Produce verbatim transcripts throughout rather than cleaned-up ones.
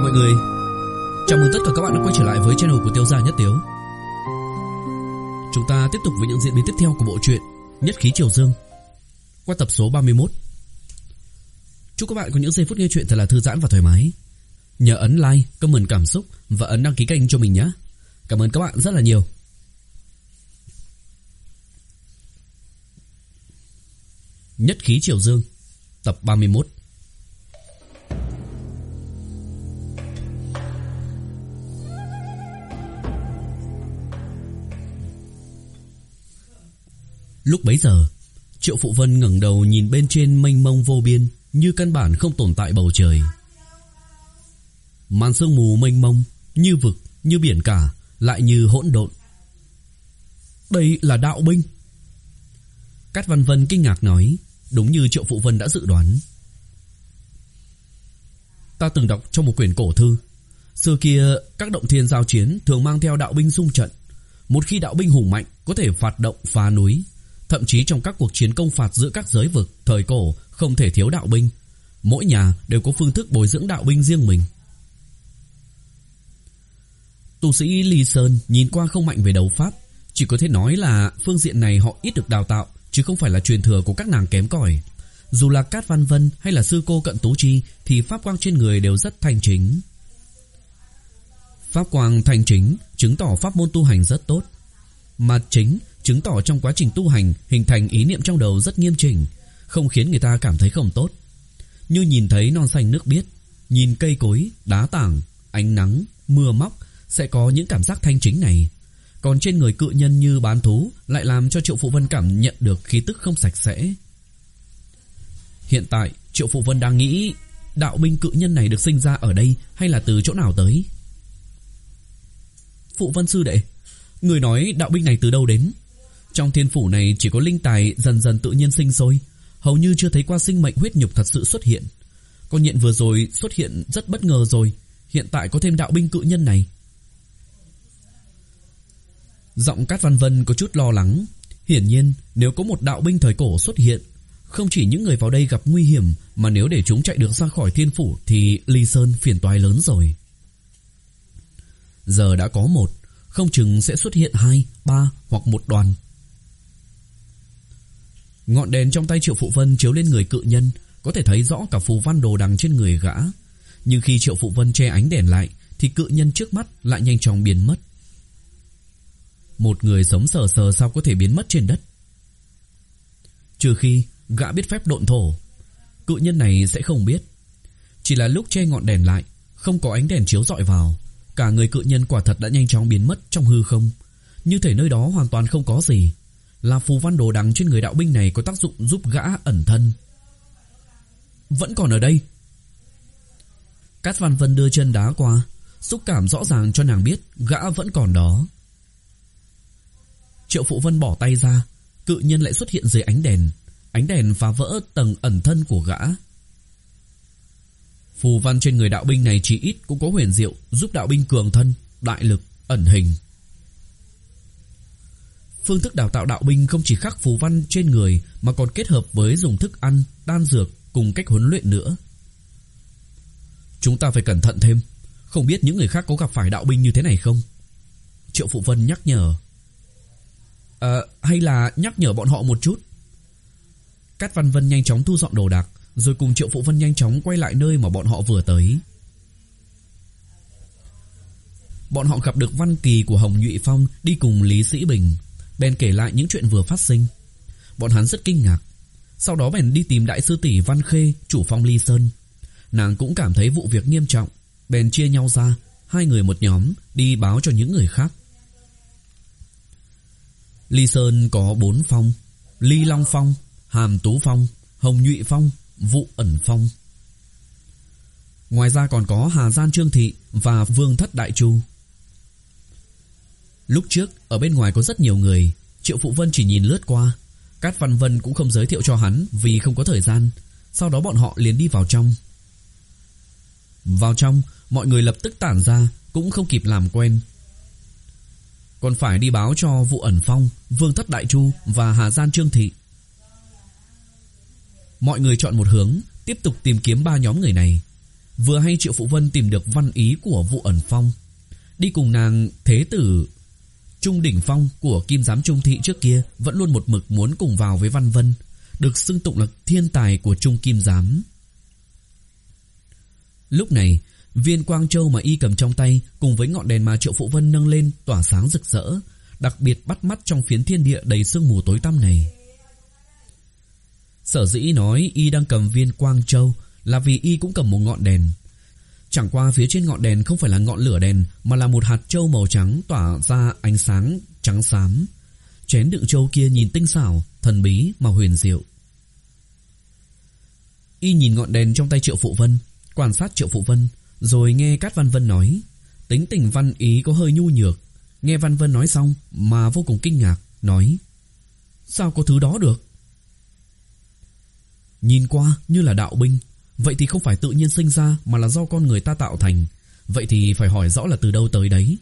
mọi người. Chào mừng tất cả các bạn đã quay trở lại với channel của Tiêu Gia Nhất Tiếu. Chúng ta tiếp tục với những diễn biến tiếp theo của bộ truyện Nhất Khí Triều Dương qua tập số ba mươi mốt. Chúc các bạn có những giây phút nghe truyện thật là thư giãn và thoải mái. Nhớ ấn like, comment cảm xúc và ấn đăng ký kênh cho mình nhé. Cảm ơn các bạn rất là nhiều. Nhất Khí Triều Dương tập ba mươi mốt. Lúc bấy giờ, Triệu Phụ Vân ngẩng đầu nhìn bên trên mênh mông vô biên, như căn bản không tồn tại bầu trời. Màn sương mù mênh mông, như vực, như biển cả, lại như hỗn độn. Đây là đạo binh. Cát Văn Vân kinh ngạc nói, đúng như Triệu Phụ Vân đã dự đoán. Ta từng đọc trong một quyển cổ thư, xưa kia các động thiên giao chiến thường mang theo đạo binh xung trận. Một khi đạo binh hùng mạnh có thể phạt động phá núi. Thậm chí trong các cuộc chiến công phạt giữa các giới vực thời cổ không thể thiếu đạo binh. Mỗi nhà đều có phương thức bồi dưỡng đạo binh riêng mình. Tu sĩ Ly Sơn nhìn qua không mạnh về đấu pháp, chỉ có thể nói là phương diện này họ ít được đào tạo, chứ không phải là truyền thừa của các nàng kém cỏi. Dù là Cát Văn Vân hay là sư cô Cận Tú Chi thì pháp quang trên người đều rất thanh chính. Pháp quang thanh chính chứng tỏ pháp môn tu hành rất tốt, mà chính chứng tỏ trong quá trình tu hành hình thành ý niệm trong đầu rất nghiêm chỉnh, không khiến người ta cảm thấy không tốt. Như nhìn thấy non xanh nước biếc, nhìn cây cối, đá tảng, ánh nắng, mưa móc sẽ có những cảm giác thanh chính này. Còn trên người cự nhân như bán thú lại làm cho Triệu Phụ Vân cảm nhận được khí tức không sạch sẽ. Hiện tại Triệu Phụ Vân đang nghĩ đạo binh cự nhân này được sinh ra ở đây hay là từ chỗ nào tới. Phụ Vân sư đệ, người nói đạo binh này từ đâu đến? Trong thiên phủ này chỉ có linh tài dần dần tự nhiên sinh sôi, hầu như chưa thấy qua sinh mệnh huyết nhục thật sự xuất hiện. Con nhện vừa rồi xuất hiện rất bất ngờ rồi, hiện tại có thêm đạo binh cự nhân này. Giọng Cát Văn Vân có chút lo lắng. Hiển nhiên nếu có một đạo binh thời cổ xuất hiện, không chỉ những người vào đây gặp nguy hiểm, mà nếu để chúng chạy được ra khỏi thiên phủ thì Ly Sơn phiền toái lớn rồi. Giờ đã có một, không chừng sẽ xuất hiện hai, ba hoặc một đoàn. Ngọn đèn trong tay Triệu Phụ Vân chiếu lên người cự nhân, có thể thấy rõ cả phù văn đồ đằng trên người gã. Nhưng khi Triệu Phụ Vân che ánh đèn lại thì cự nhân trước mắt lại nhanh chóng biến mất. Một người sống sờ sờ sao có thể biến mất trên đất? Trừ khi gã biết phép độn thổ. Cự nhân này sẽ không biết. Chỉ là lúc che ngọn đèn lại, không có ánh đèn chiếu rọi vào, cả người cự nhân quả thật đã nhanh chóng biến mất trong hư không. Như thể nơi đó hoàn toàn không có gì. Là phù văn đồ đằng trên người đạo binh này có tác dụng giúp gã ẩn thân. Vẫn còn ở đây. Cát Văn Vân đưa chân đá qua, xúc cảm rõ ràng cho nàng biết gã vẫn còn đó. Triệu Phụ Vân bỏ tay ra, cự nhân lại xuất hiện dưới ánh đèn. Ánh đèn phá vỡ tầng ẩn thân của gã. Phù văn trên người đạo binh này chỉ ít cũng có huyền diệu, giúp đạo binh cường thân, đại lực, ẩn hình. Phương thức đào tạo đạo binh không chỉ khắc phù văn trên người mà còn kết hợp với dùng thức ăn, đan dược cùng cách huấn luyện nữa. Chúng ta phải cẩn thận thêm, không biết những người khác có gặp phải đạo binh như thế này không? Triệu Phụ Vân nhắc nhở. À, hay là nhắc nhở bọn họ một chút. Cát Văn Vân nhanh chóng thu dọn đồ đạc, rồi cùng Triệu Phụ Vân nhanh chóng quay lại nơi mà bọn họ vừa tới. Bọn họ gặp được Văn Kỳ của Hồng Nhụy Phong đi cùng Lý Sĩ Bình, bèn kể lại những chuyện vừa phát sinh. Bọn hắn rất kinh ngạc. Sau đó bèn đi tìm đại sư tỷ Văn Khê, chủ phong Ly Sơn. Nàng cũng cảm thấy vụ việc nghiêm trọng, bèn chia nhau ra, hai người một nhóm đi báo cho những người khác. Ly Sơn có bốn phong: Ly Long Phong, Hàm Tú Phong, Hồng Nhụy Phong, Vụ Ẩn Phong. Ngoài ra còn có Hà Gian Trương Thị và Vương Thất Đại Chu. Lúc trước ở bên ngoài có rất nhiều người, Triệu Phụ Vân chỉ nhìn lướt qua. Cát Văn Vân cũng không giới thiệu cho hắn vì không có thời gian. Sau đó bọn họ liền đi vào trong. Vào trong, mọi người lập tức tản ra, cũng không kịp làm quen. Còn phải đi báo cho Vụ Ẩn Phong, Vương Thất Đại Chu và Hà Gian Trương Thị. Mọi người chọn một hướng, tiếp tục tìm kiếm ba nhóm người này. Vừa hay Triệu Phụ Vân tìm được văn ý của Vụ Ẩn Phong, đi cùng nàng thế tử Trung Đỉnh Phong của Kim Giám Trung Thị trước kia vẫn luôn một mực muốn cùng vào với Văn Vân, được xưng tụng là thiên tài của Trung Kim Giám. Lúc này, viên quang châu mà y cầm trong tay cùng với ngọn đèn mà Triệu Phụ Vân nâng lên tỏa sáng rực rỡ, đặc biệt bắt mắt trong phiến thiên địa đầy sương mù tối tăm này. Sở dĩ nói y đang cầm viên quang châu là vì y cũng cầm một ngọn đèn. Chẳng qua phía trên ngọn đèn không phải là ngọn lửa đèn, mà là một hạt châu màu trắng tỏa ra ánh sáng trắng xám. Chén đựng châu kia nhìn tinh xảo, thần bí mà huyền diệu. Y nhìn ngọn đèn trong tay Triệu Phụ Vân, quan sát Triệu Phụ Vân, rồi nghe Cát Văn Vân nói. Tính tình văn ý có hơi nhu nhược. Nghe Văn Vân nói xong mà vô cùng kinh ngạc, nói: sao có thứ đó được? Nhìn qua như là đạo binh, vậy thì không phải tự nhiên sinh ra mà là do con người ta tạo thành. Vậy thì phải hỏi rõ là từ đâu tới đấy.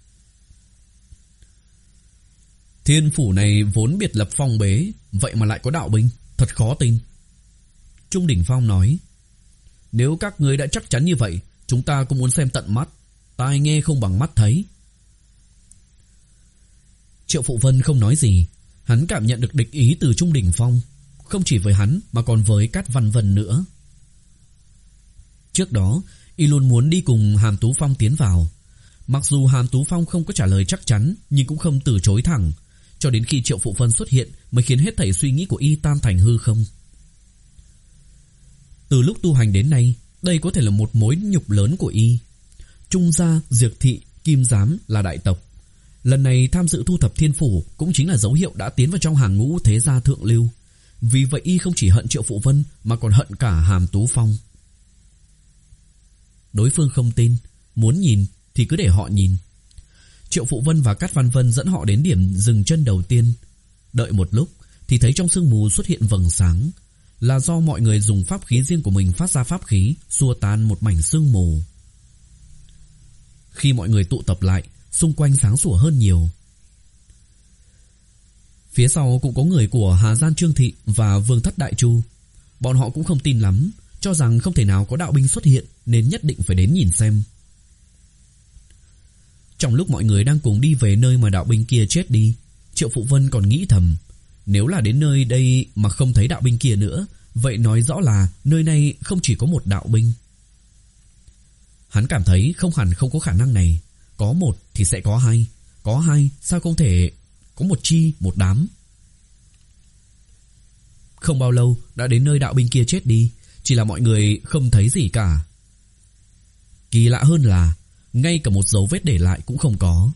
Thiên phủ này vốn biệt lập phong bế, vậy mà lại có đạo binh, thật khó tin. Trung Đỉnh Phong nói: nếu các ngươi đã chắc chắn như vậy, chúng ta cũng muốn xem tận mắt. Tai nghe không bằng mắt thấy. Triệu Phụ Vân không nói gì. Hắn cảm nhận được địch ý từ Trung Đỉnh Phong, không chỉ với hắn mà còn với Cát Văn Vân nữa. Trước đó y luôn muốn đi cùng Hàm Tú Phong tiến vào. Mặc dù Hàm Tú Phong không có trả lời chắc chắn, nhưng cũng không từ chối thẳng. Cho đến khi Triệu Phụ Vân xuất hiện mới khiến hết thảy suy nghĩ của y tan thành hư không. Từ lúc tu hành đến nay, đây có thể là một mối nhục lớn của y. Trung gia, Diệp thị, Kim Giám là đại tộc. Lần này tham dự thu thập thiên phủ cũng chính là dấu hiệu đã tiến vào trong hàng ngũ thế gia thượng lưu. Vì vậy y không chỉ hận Triệu Phụ Vân mà còn hận cả Hàm Tú Phong. Đối phương không tin, muốn nhìn thì cứ để họ nhìn. Triệu Phụ Vân và Cát Văn Vân dẫn họ đến điểm dừng chân đầu tiên. Đợi một lúc thì thấy trong sương mù xuất hiện vầng sáng. Là do mọi người dùng pháp khí riêng của mình phát ra pháp khí, xua tan một mảnh sương mù. Khi mọi người tụ tập lại, xung quanh sáng sủa hơn nhiều. Phía sau cũng có người của Hà Gian Trương Thị và Vương Thất Đại Chu. Bọn họ cũng không tin lắm, cho rằng không thể nào có đạo binh xuất hiện, nên nhất định phải đến nhìn xem. Trong lúc mọi người đang cùng đi về nơi mà đạo binh kia chết đi, Triệu Phụ Vân còn nghĩ thầm, nếu là đến nơi đây mà không thấy đạo binh kia nữa, vậy nói rõ là nơi này không chỉ có một đạo binh. Hắn cảm thấy không hẳn không có khả năng này. Có một thì sẽ có hai, có hai sao không thể có một chi một đám. Không bao lâu đã đến nơi đạo binh kia chết đi, chỉ là mọi người không thấy gì cả. Kỳ lạ hơn là ngay cả một dấu vết để lại cũng không có.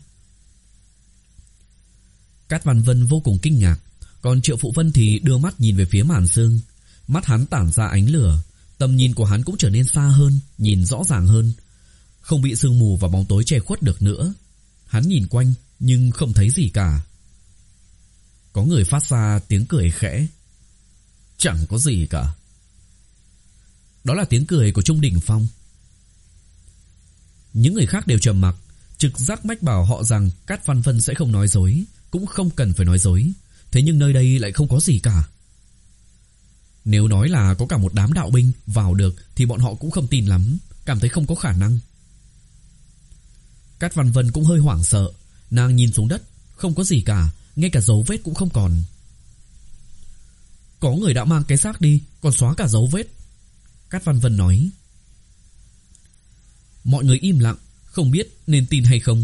Cát Văn Vân vô cùng kinh ngạc, còn Triệu Phụ Vân thì đưa mắt nhìn về phía màn sương. Mắt hắn tản ra ánh lửa, tầm nhìn của hắn cũng trở nên xa hơn, nhìn rõ ràng hơn, không bị sương mù và bóng tối che khuất được nữa. Hắn nhìn quanh nhưng không thấy gì cả. Có người phát ra tiếng cười khẽ. Chẳng có gì cả. Đó là tiếng cười của Trung Đỉnh Phong. Những người khác đều trầm mặc. Trực giác mách bảo họ rằng Cát Văn Vân sẽ không nói dối, cũng không cần phải nói dối. Thế nhưng nơi đây lại không có gì cả. Nếu nói là có cả một đám đạo binh vào được thì bọn họ cũng không tin lắm, cảm thấy không có khả năng. Cát Văn Vân cũng hơi hoảng sợ. Nàng nhìn xuống đất, không có gì cả, ngay cả dấu vết cũng không còn. Có người đã mang cái xác đi, còn xóa cả dấu vết. Cát Văn Vân nói. Mọi người im lặng, không biết nên tin hay không.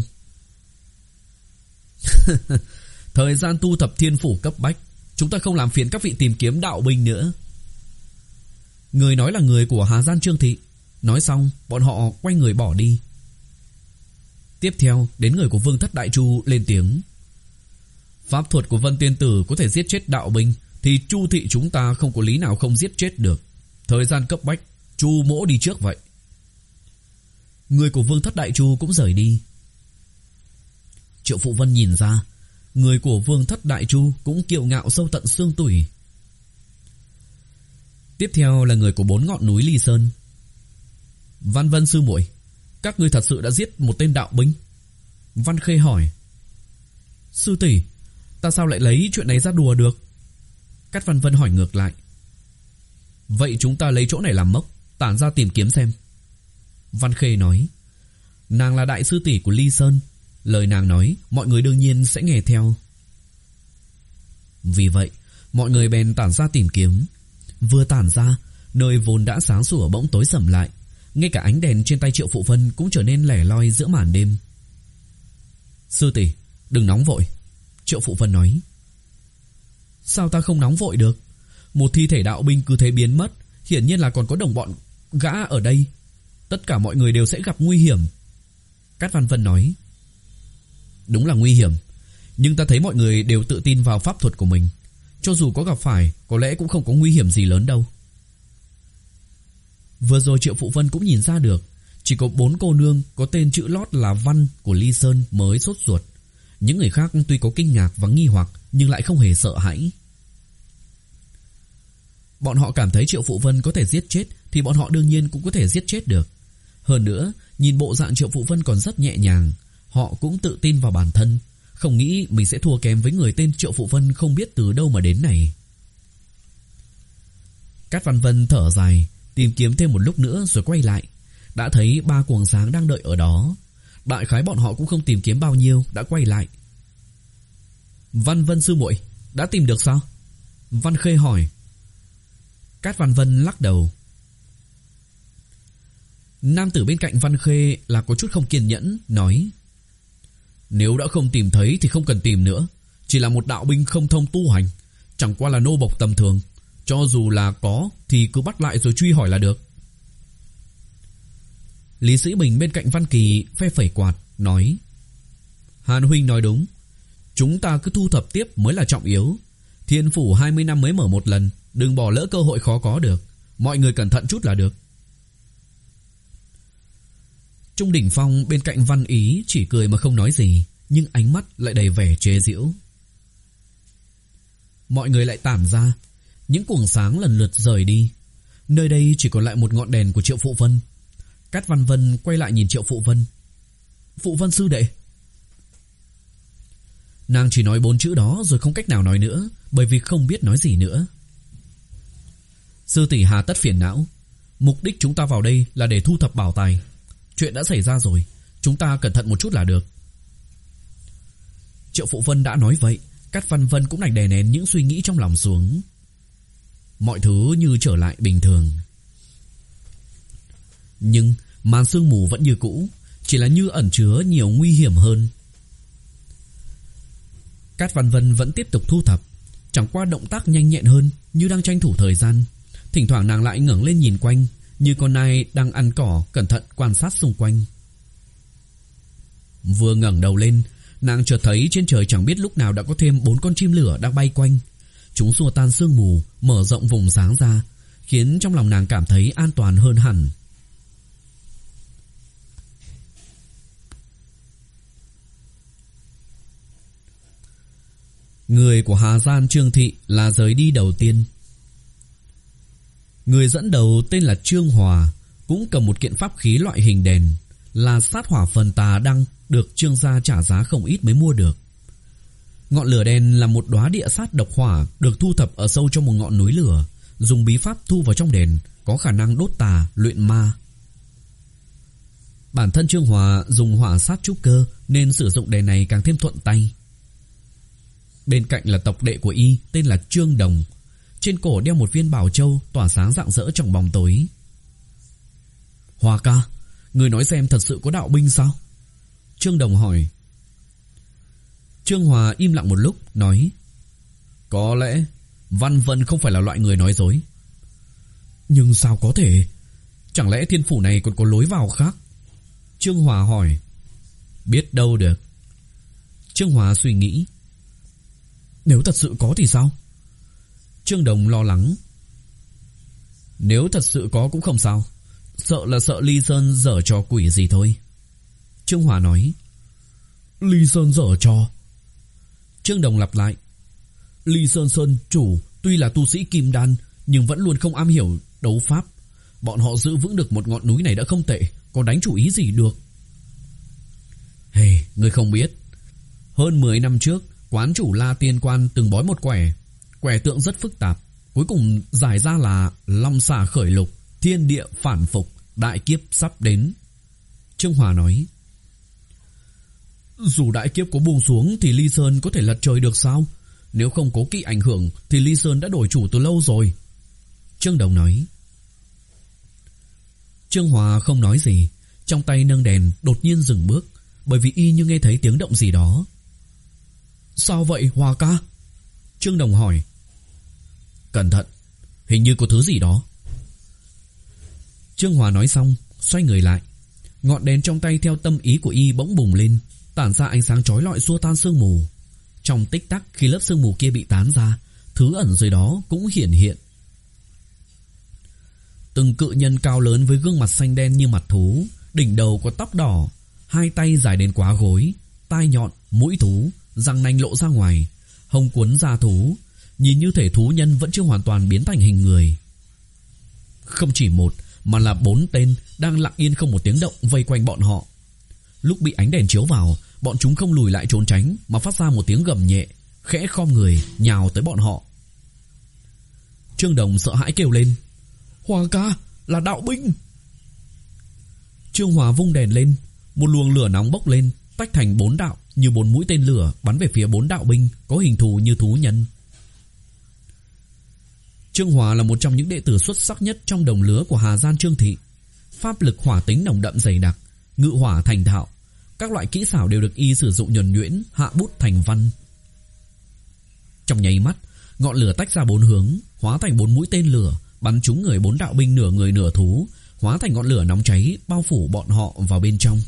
Thời gian tu thập thiên phủ cấp bách, chúng ta không làm phiền các vị tìm kiếm đạo binh nữa. Người nói là người của Hà Gian Trương Thị. Nói xong bọn họ quay người bỏ đi. Tiếp theo đến người của Vương Thất Đại Chu lên tiếng. Pháp thuật của Vân Tiên Tử có thể giết chết đạo binh, thì Chu thị chúng ta không có lý nào không giết chết được. Thời gian cấp bách, Chu mỗ đi trước vậy. Người của Vương Thất Đại Chu cũng rời đi. Triệu Phụ Vân nhìn ra, người của Vương Thất Đại Chu cũng kiêu ngạo sâu tận xương tủy. Tiếp theo là người của bốn ngọn núi Ly Sơn. Văn Vân sư muội, các ngươi thật sự đã giết một tên đạo binh? Văn Khê hỏi. Sư tỷ, ta sao lại lấy chuyện này ra đùa được? Cát Văn Vân hỏi ngược lại. Vậy chúng ta lấy chỗ này làm mốc, tản ra tìm kiếm xem. Văn Khê nói. Nàng là đại sư tỷ của Ly Sơn, lời nàng nói mọi người đương nhiên sẽ nghe theo. Vì vậy mọi người bèn tản ra tìm kiếm. Vừa tản ra, nơi vốn đã sáng sủa bỗng tối sầm lại. Ngay cả ánh đèn trên tay Triệu Phụ Vân cũng trở nên lẻ loi giữa màn đêm. Sư tỷ, đừng nóng vội, Triệu Phụ Vân nói. Sao ta không nóng vội được? Một thi thể đạo binh cứ thế biến mất, hiển nhiên là còn có đồng bọn gã ở đây. Tất cả mọi người đều sẽ gặp nguy hiểm. Cát Văn Vân nói. Đúng là nguy hiểm, nhưng ta thấy mọi người đều tự tin vào pháp thuật của mình. Cho dù có gặp phải, có lẽ cũng không có nguy hiểm gì lớn đâu. Vừa rồi Triệu Phụ Vân cũng nhìn ra được, chỉ có bốn cô nương có tên chữ lót là Văn của Ly Sơn mới sốt ruột. Những người khác tuy có kinh ngạc và nghi hoặc, nhưng lại không hề sợ hãi. Bọn họ cảm thấy Triệu Phụ Vân có thể giết chết, thì bọn họ đương nhiên cũng có thể giết chết được. Hơn nữa, nhìn bộ dạng Triệu Phụ Vân còn rất nhẹ nhàng, họ cũng tự tin vào bản thân, không nghĩ mình sẽ thua kém với người tên Triệu Phụ Vân không biết từ đâu mà đến này. Cát Văn Vân thở dài, tìm kiếm thêm một lúc nữa rồi quay lại. Đã thấy ba cuồng sáng đang đợi ở đó. Đại khái bọn họ cũng không tìm kiếm bao nhiêu, đã quay lại. Văn Vân sư muội, đã tìm được sao? Văn Khê hỏi. Cát Văn Vân lắc đầu. Nam tử bên cạnh Văn Khê là có chút không kiên nhẫn, nói. Nếu đã không tìm thấy thì không cần tìm nữa. Chỉ là một đạo binh không thông tu hành, chẳng qua là nô bộc tầm thường. Cho dù là có thì cứ bắt lại rồi truy hỏi là được. Lý Sĩ Bình bên cạnh Văn Kỳ phe phẩy quạt, nói. Hàn huynh nói đúng, chúng ta cứ thu thập tiếp mới là trọng yếu. Thiên phủ hai mươi năm mới mở một lần, đừng bỏ lỡ cơ hội khó có được. Mọi người cẩn thận chút là được. Trung Đỉnh Phong bên cạnh Văn Ý chỉ cười mà không nói gì, nhưng ánh mắt lại đầy vẻ chế giễu. Mọi người lại tản ra, những cuồng sáng lần lượt rời đi. Nơi đây chỉ còn lại một ngọn đèn của Triệu Phụ Vân. Cát Văn Vân quay lại nhìn Triệu Phụ Vân. Phụ Vân sư đệ. Nàng chỉ nói bốn chữ đó rồi không cách nào nói nữa, bởi vì không biết nói gì nữa. Sư tỷ hà tất phiền não, mục đích chúng ta vào đây là để thu thập bảo tài. Chuyện đã xảy ra rồi, chúng ta cẩn thận một chút là được. Triệu Phụ Vân đã nói vậy, Cát Văn Vân cũng đành đè nén những suy nghĩ trong lòng xuống. Mọi thứ như trở lại bình thường. Nhưng màn sương mù vẫn như cũ, chỉ là như ẩn chứa nhiều nguy hiểm hơn. Cát Văn Vân vẫn tiếp tục thu thập, chẳng qua động tác nhanh nhẹn hơn, như đang tranh thủ thời gian. Thỉnh thoảng nàng lại ngẩng lên nhìn quanh, như con nai đang ăn cỏ cẩn thận quan sát xung quanh. Vừa ngẩng đầu lên, nàng chợt thấy trên trời chẳng biết lúc nào đã có thêm bốn con chim lửa đang bay quanh. Chúng xua tan sương mù, mở rộng vùng sáng ra, khiến trong lòng nàng cảm thấy an toàn hơn hẳn. Người của Hà Gian Trương Thị là rời đi đầu tiên. Người dẫn đầu tên là Trương Hòa, cũng cầm một kiện pháp khí loại hình đèn, là sát hỏa phần tà đăng, được Trương gia trả giá không ít mới mua được. Ngọn lửa đèn là một đóa địa sát độc hỏa, được thu thập ở sâu trong một ngọn núi lửa, dùng bí pháp thu vào trong đèn, có khả năng đốt tà, luyện ma. Bản thân Trương Hòa dùng hỏa sát trúc cơ, nên sử dụng đèn này càng thêm thuận tay. Bên cạnh là tộc đệ của y, tên là Trương Đồng. Trên cổ đeo một viên bảo châu tỏa sáng rạng rỡ trong bóng tối. Hòa ca, người nói xem thật sự có đạo binh sao? Trương Đồng hỏi. Trương Hòa im lặng một lúc, nói. Có lẽ Văn Vân không phải là loại người nói dối. Nhưng sao có thể? Chẳng lẽ thiên phủ này còn có lối vào khác? Trương Hòa hỏi. Biết đâu được. Trương Hòa suy nghĩ. Nếu thật sự có thì sao? Trương Đồng lo lắng. Nếu thật sự có cũng không sao, sợ là sợ Ly Sơn giở trò quỷ gì thôi. Trương Hòa nói. Ly Sơn giở trò? Trương Đồng lặp lại. Ly Sơn Sơn chủ tuy là tu sĩ kim đan, nhưng vẫn luôn không am hiểu đấu pháp. Bọn họ giữ vững được một ngọn núi này đã không tệ, còn đánh chủ ý gì được. Hey, ngươi không biết, hơn mười năm trước, quán chủ La Tiên Quan từng bói một quẻ. Quẻ tượng rất phức tạp, cuối cùng giải ra là long xà khởi lục, thiên địa phản phục, đại kiếp sắp đến. Trương Hòa nói. Dù đại kiếp có buông xuống thì Ly Sơn có thể lật trời được sao? Nếu không cố kỵ ảnh hưởng thì Ly Sơn đã đổi chủ từ lâu rồi. Trương Đồng nói. Trương Hòa không nói gì, trong tay nâng đèn đột nhiên dừng bước, bởi vì y như nghe thấy tiếng động gì đó. Sao vậy Hòa ca? Trương Đồng hỏi. Cẩn thận, hình như có thứ gì đó. Trương Hòa nói xong, xoay người lại. Ngọn đèn trong tay theo tâm ý của y bỗng bùng lên, tản ra ánh sáng chói lọi xua tan sương mù. Trong tích tắc, khi lớp sương mù kia bị tán ra, thứ ẩn dưới đó cũng hiển hiện. Từng cự nhân cao lớn với gương mặt xanh đen như mặt thú, đỉnh đầu có tóc đỏ, hai tay dài đến quá gối, tai nhọn, mũi thú, răng nanh lộ ra ngoài, hông cuốn da thú, nhìn như thể thú nhân vẫn chưa hoàn toàn biến thành hình người. Không chỉ một, mà là bốn tên đang lặng yên không một tiếng động vây quanh bọn họ. Lúc bị ánh đèn chiếu vào, bọn chúng không lùi lại trốn tránh mà phát ra một tiếng gầm nhẹ, khẽ khom người nhào tới bọn họ. Trương Đồng sợ hãi kêu lên. Hòa ca, là đạo binh. Trương Hòa vung đèn lên, một luồng lửa nóng bốc lên, tách thành bốn đạo như bốn mũi tên lửa bắn về phía bốn đạo binh có hình thù như thú nhân. Trương Hòa là một trong những đệ tử xuất sắc nhất trong đồng lứa của Hà Gian Trương thị. Pháp lực hỏa tính nồng đậm dày đặc, ngự hỏa thành thạo, các loại kỹ xảo đều được y sử dụng nhuần nhuyễn, hạ bút thành văn. Trong nháy mắt, ngọn lửa tách ra bốn hướng, hóa thành bốn mũi tên lửa, bắn trúng người bốn đạo binh nửa người nửa thú, hóa thành ngọn lửa nóng cháy bao phủ bọn họ vào bên trong.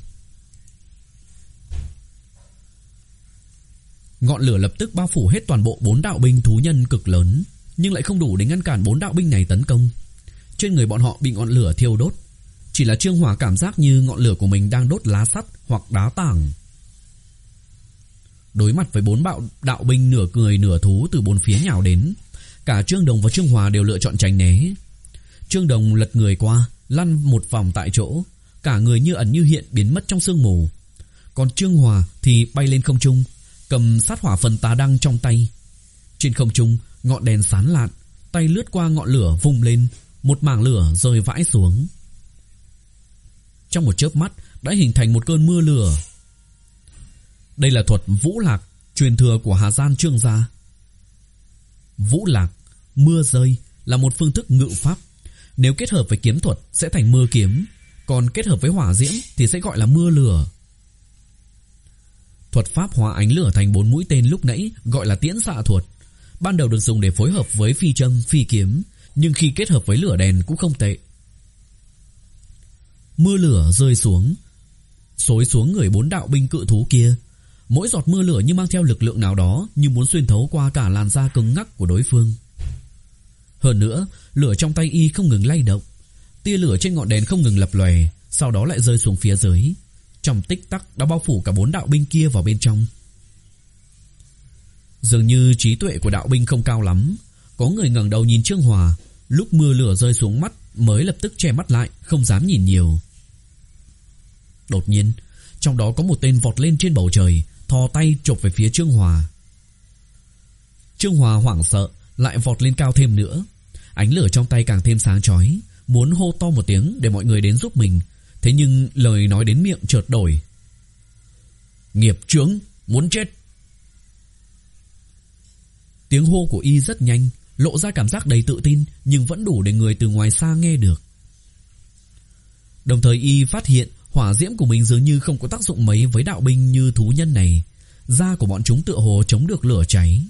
Ngọn lửa lập tức bao phủ hết toàn bộ bốn đạo binh thú nhân cực lớn, nhưng lại không đủ để ngăn cản bốn đạo binh này tấn công. Trên người bọn họ bị ngọn lửa thiêu đốt, chỉ là Trương Hòa cảm giác như ngọn lửa của mình đang đốt lá sắt hoặc đá tảng. Đối mặt với bốn bạo đạo binh nửa người nửa thú từ bốn phía nhào đến, cả Trương Đồng và Trương Hòa đều lựa chọn tránh né. Trương Đồng lật người qua, lăn một vòng tại chỗ, cả người như ẩn như hiện biến mất trong sương mù. Còn Trương Hòa thì bay lên không trung, cầm sát hỏa phần tà đăng trong tay. Trên không trung, ngọn đèn sáng lạn, tay lướt qua ngọn lửa vung lên, một mảng lửa rơi vãi xuống. Trong một chớp mắt đã hình thành một cơn mưa lửa. Đây là thuật Vũ Lạc, truyền thừa của Hà Gian Trương gia. Vũ Lạc, mưa rơi, là một phương thức ngự pháp. Nếu kết hợp với kiếm thuật sẽ thành mưa kiếm, còn kết hợp với hỏa diễm thì sẽ gọi là mưa lửa. Thuật pháp hóa ánh lửa thành bốn mũi tên lúc nãy gọi là tiễn xạ thuật. Ban đầu được dùng để phối hợp với phi châm, phi kiếm, nhưng khi kết hợp với lửa đèn cũng không tệ. Mưa lửa rơi xuống, xối xuống người bốn đạo binh cự thú kia. Mỗi giọt mưa lửa như mang theo lực lượng nào đó, như muốn xuyên thấu qua cả làn da cứng ngắc của đối phương. Hơn nữa, lửa trong tay y không ngừng lay động, tia lửa trên ngọn đèn không ngừng lập lòe, sau đó lại rơi xuống phía dưới. Trong tích tắc đã bao phủ cả bốn đạo binh kia vào bên trong. Dường như trí tuệ của đạo binh không cao lắm, có người ngẩng đầu nhìn Trương Hòa, lúc mưa lửa rơi xuống mắt mới lập tức che mắt lại, không dám nhìn nhiều. Đột nhiên, trong đó có một tên vọt lên trên bầu trời, thò tay chộp về phía Trương Hòa. Trương Hòa hoảng sợ, lại vọt lên cao thêm nữa. Ánh lửa trong tay càng thêm sáng chói, muốn hô to một tiếng để mọi người đến giúp mình, thế nhưng lời nói đến miệng chợt đổi. Nghiệp chướng, muốn chết. Tiếng hô của y rất nhanh, lộ ra cảm giác đầy tự tin, nhưng vẫn đủ để người từ ngoài xa nghe được. Đồng thời y phát hiện hỏa diễm của mình dường như không có tác dụng mấy với đạo binh như thú nhân này. Da của bọn chúng tựa hồ chống được lửa cháy.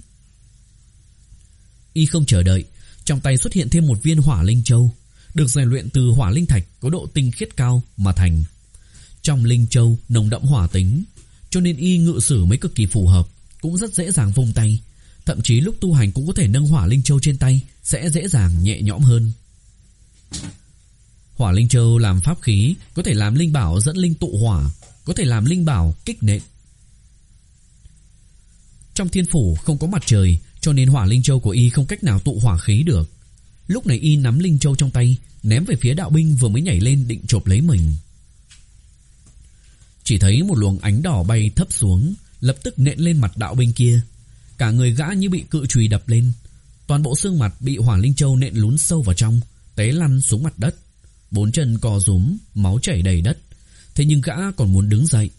Y không chờ đợi, trong tay xuất hiện thêm một viên hỏa linh châu, được rèn luyện từ hỏa linh thạch có độ tinh khiết cao mà thành. Trong linh châu nồng đậm hỏa tính, cho nên y ngự sử mới cực kỳ phù hợp, cũng rất dễ dàng vung tay. Thậm chí lúc tu hành cũng có thể nâng hỏa linh châu trên tay, sẽ dễ dàng nhẹ nhõm hơn. Hỏa linh châu làm pháp khí, có thể làm linh bảo dẫn linh tụ hỏa, có thể làm linh bảo kích nện. Trong thiên phủ không có mặt trời, cho nên hỏa linh châu của y không cách nào tụ hỏa khí được. Lúc này y nắm linh châu trong tay, ném về phía đạo binh vừa mới nhảy lên định chộp lấy mình. Chỉ thấy một luồng ánh đỏ bay thấp xuống, lập tức nện lên mặt đạo binh kia. Cả người gã như bị cự chùy đập lên, toàn bộ xương mặt bị hỏa linh châu nện lún sâu vào trong, té lăn xuống mặt đất. bốn chân co rúm, máu chảy đầy đất. Thế nhưng gã còn muốn đứng dậy.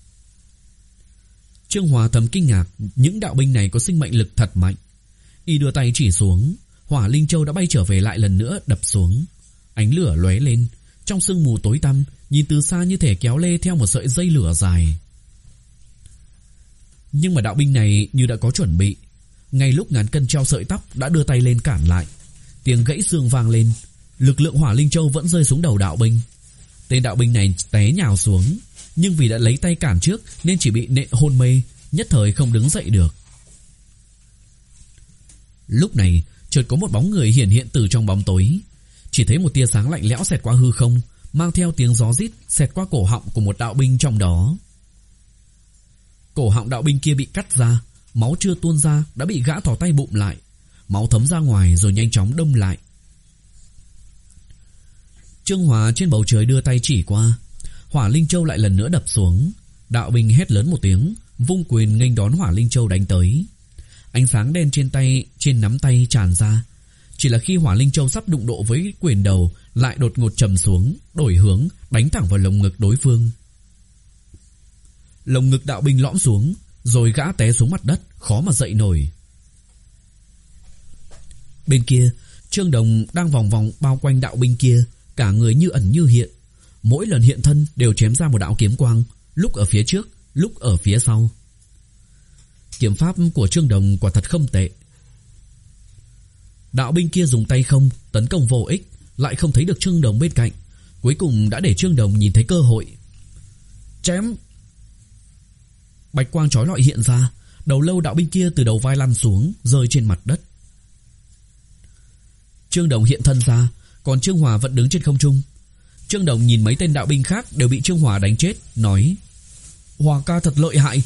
Trương Hòa thầm kinh ngạc, những đạo binh này có sinh mệnh lực thật mạnh. Y đưa tay chỉ xuống, Hỏa Linh Châu đã bay trở về lại lần nữa đập xuống. Ánh lửa lóe lên, trong sương mù tối tăm, nhìn từ xa như thể kéo lê theo một sợi dây lửa dài. Nhưng mà đạo binh này như đã có chuẩn bị. Ngay lúc ngàn cân treo sợi tóc đã đưa tay lên cản lại. Tiếng gãy xương vang lên, lực lượng Hỏa Linh Châu vẫn rơi xuống đầu đạo binh. Tên đạo binh này té nhào xuống, nhưng vì đã lấy tay cản trước nên chỉ bị nện hôn mê, nhất thời không đứng dậy được. Lúc này chợt có một bóng người hiển hiện từ trong bóng tối. Chỉ thấy một tia sáng lạnh lẽo xẹt qua hư không, mang theo tiếng gió rít xẹt qua cổ họng của một đạo binh trong đó. Cổ họng đạo binh kia bị cắt ra, máu chưa tuôn ra đã bị gã thò tay bụm lại. Máu thấm ra ngoài rồi nhanh chóng đông lại. Trương Hòa trên bầu trời đưa tay chỉ qua, Hỏa Linh Châu lại lần nữa đập xuống. Đạo binh hét lớn một tiếng, vung quyền nghênh đón Hỏa Linh Châu đánh tới. Ánh sáng đen trên tay, trên nắm tay tràn ra. Chỉ là khi Hỏa Linh Châu sắp đụng độ với quyền đầu, lại đột ngột trầm xuống, đổi hướng, đánh thẳng vào lồng ngực đối phương. Lồng ngực đạo binh lõm xuống, rồi gã té xuống mặt đất, khó mà dậy nổi. Bên kia, Trương Đồng đang vòng vòng bao quanh đạo binh kia, cả người như ẩn như hiện. Mỗi lần hiện thân đều chém ra một đạo kiếm quang, lúc ở phía trước, lúc ở phía sau. Kiếm pháp của Trương Đồng quả thật không tệ. Đạo binh kia dùng tay không, tấn công vô ích, lại không thấy được Trương Đồng bên cạnh. Cuối cùng đã để Trương Đồng nhìn thấy cơ hội. Chém! Bạch quang chói lọi hiện ra, đầu lâu đạo binh kia từ đầu vai lăn xuống, rơi trên mặt đất. Trương Đồng hiện thân ra, còn Trương Hòa vẫn đứng trên không trung. Trương Đồng nhìn mấy tên đạo binh khác đều bị Trương Hòa đánh chết, nói: Hòa ca thật lợi hại.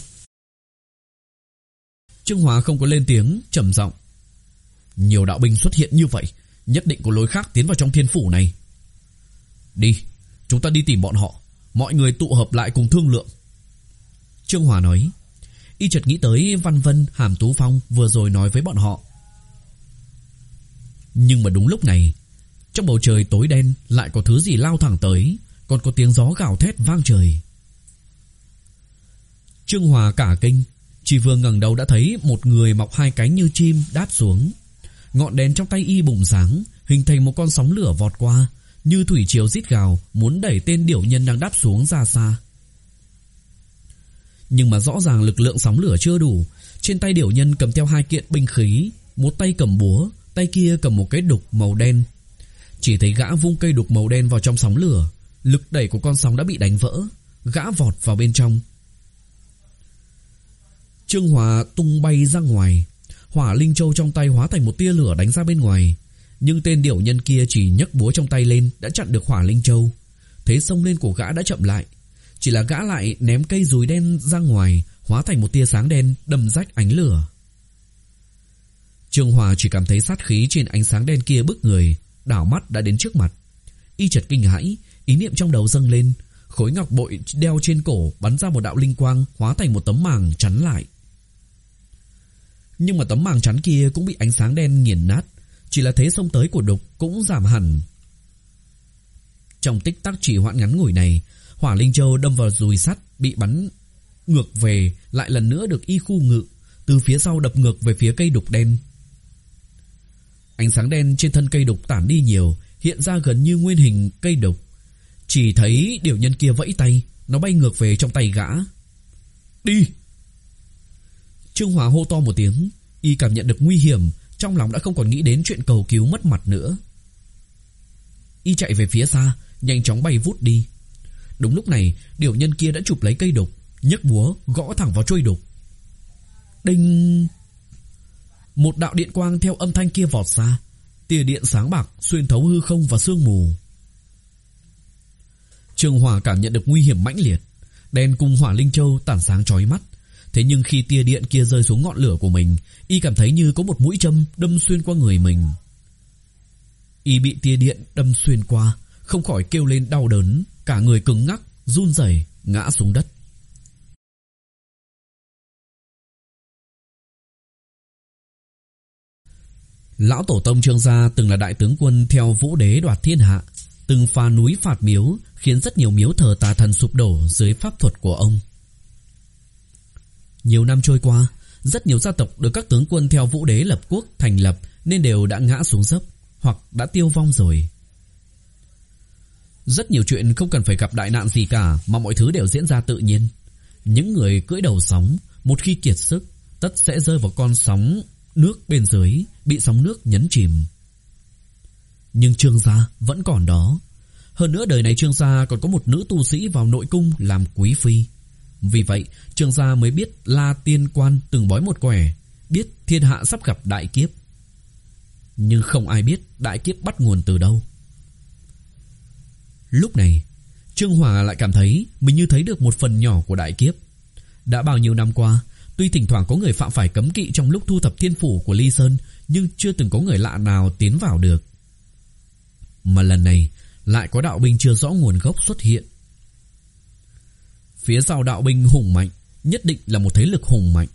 Trương Hòa không có lên tiếng, trầm giọng: Nhiều đạo binh xuất hiện như vậy, nhất định có lối khác tiến vào trong thiên phủ này. Đi, chúng ta đi tìm bọn họ, mọi người tụ hợp lại cùng thương lượng. Trương Hòa nói. Y chợt nghĩ tới Văn Vân, Hàm Tú Phong vừa rồi nói với bọn họ. Nhưng mà đúng lúc này, trong bầu trời tối đen lại có thứ gì lao thẳng tới, còn có tiếng gió gào thét vang trời. Trương Hòa cả kinh, chỉ vừa ngẩng đầu đã thấy một người mọc hai cánh như chim đáp xuống. Ngọn đèn trong tay y bùng sáng, hình thành một con sóng lửa vọt qua, như thủy triều rít gào, muốn đẩy tên điểu nhân đang đáp xuống ra xa. Nhưng mà rõ ràng lực lượng sóng lửa chưa đủ. Trên tay điểu nhân cầm theo hai kiện binh khí, một tay cầm búa, tay kia cầm một cái đục màu đen. Chỉ thấy gã vung cây đục màu đen vào trong sóng lửa, lực đẩy của con sóng đã bị đánh vỡ, gã vọt vào bên trong. Trương Hòa tung bay ra ngoài, Hỏa Linh Châu trong tay hóa thành một tia lửa đánh ra bên ngoài. Nhưng tên điểu nhân kia chỉ nhấc búa trong tay lên đã chặn được Hỏa Linh Châu. Thế xông lên của gã đã chậm lại, chỉ là gã lại ném cây dùi đen ra ngoài, hóa thành một tia sáng đen đâm rách ánh lửa. Trương Hòa chỉ cảm thấy sát khí trên ánh sáng đen kia bức người, đảo mắt đã đến trước mặt. Y chợt kinh hãi, ý niệm trong đầu dâng lên, khối ngọc bội đeo trên cổ bắn ra một đạo linh quang, hóa thành một tấm màng chắn lại. Nhưng mà tấm màng chắn kia cũng bị ánh sáng đen nghiền nát, chỉ là thế xông tới của đục cũng giảm hẳn. Trong tích tắc chỉ hoãn ngắn ngủi này, Hỏa Linh Châu đâm vào dùi sắt, bị bắn ngược về, lại lần nữa được y khu ngự, từ phía sau đập ngược về phía cây đục đen. Ánh sáng đen trên thân cây đục tản đi nhiều, hiện ra gần như nguyên hình cây đục. Chỉ thấy điểu nhân kia vẫy tay, nó bay ngược về trong tay gã. Đi! Trương Hòa hô to một tiếng, y cảm nhận được nguy hiểm, trong lòng đã không còn nghĩ đến chuyện cầu cứu mất mặt nữa. Y chạy về phía xa, nhanh chóng bay vút đi. Đúng lúc này, điểu nhân kia đã chụp lấy cây đục, nhấc búa gõ thẳng vào chuôi đục. Đinh! Một đạo điện quang theo âm thanh kia vọt ra, tia điện sáng bạc xuyên thấu hư không và sương mù. Trương Hòa cảm nhận được nguy hiểm mãnh liệt, đèn cùng Hỏa Linh Châu tản sáng chói mắt. Thế nhưng khi tia điện kia rơi xuống ngọn lửa của mình, y cảm thấy như có một mũi châm đâm xuyên qua người mình. Y bị tia điện đâm xuyên qua, không khỏi kêu lên đau đớn, cả người cứng ngắc, run rẩy, ngã xuống đất. Lão tổ tông Trương gia từng là đại tướng quân theo Vũ đế đoạt thiên hạ, từng phá núi phạt miếu, khiến rất nhiều miếu thờ tà thần sụp đổ dưới pháp thuật của ông. Nhiều năm trôi qua, rất nhiều gia tộc được các tướng quân theo Vũ Đế lập quốc thành lập nên đều đã ngã xuống dốc hoặc đã tiêu vong rồi. Rất nhiều chuyện không cần phải gặp đại nạn gì cả mà mọi thứ đều diễn ra tự nhiên. Những người cưỡi đầu sóng một khi kiệt sức tất sẽ rơi vào con sóng nước bên dưới, bị sóng nước nhấn chìm. Nhưng Trương gia vẫn còn đó. Hơn nữa đời này Trương gia còn có một nữ tu sĩ vào nội cung làm quý phi. Vì vậy Trương gia mới biết La Tiên Quan từng bói một quẻ, biết thiên hạ sắp gặp đại kiếp. Nhưng không ai biết đại kiếp bắt nguồn từ đâu. Lúc này Trương Hòa lại cảm thấy mình như thấy được một phần nhỏ của đại kiếp. Đã bao nhiêu năm qua, tuy thỉnh thoảng có người phạm phải cấm kỵ trong lúc thu thập thiên phủ của Ly Sơn, nhưng chưa từng có người lạ nào tiến vào được. Mà lần này lại có đạo binh chưa rõ nguồn gốc xuất hiện. Phía sau đạo binh hùng mạnh, nhất định là một thế lực hùng mạnh.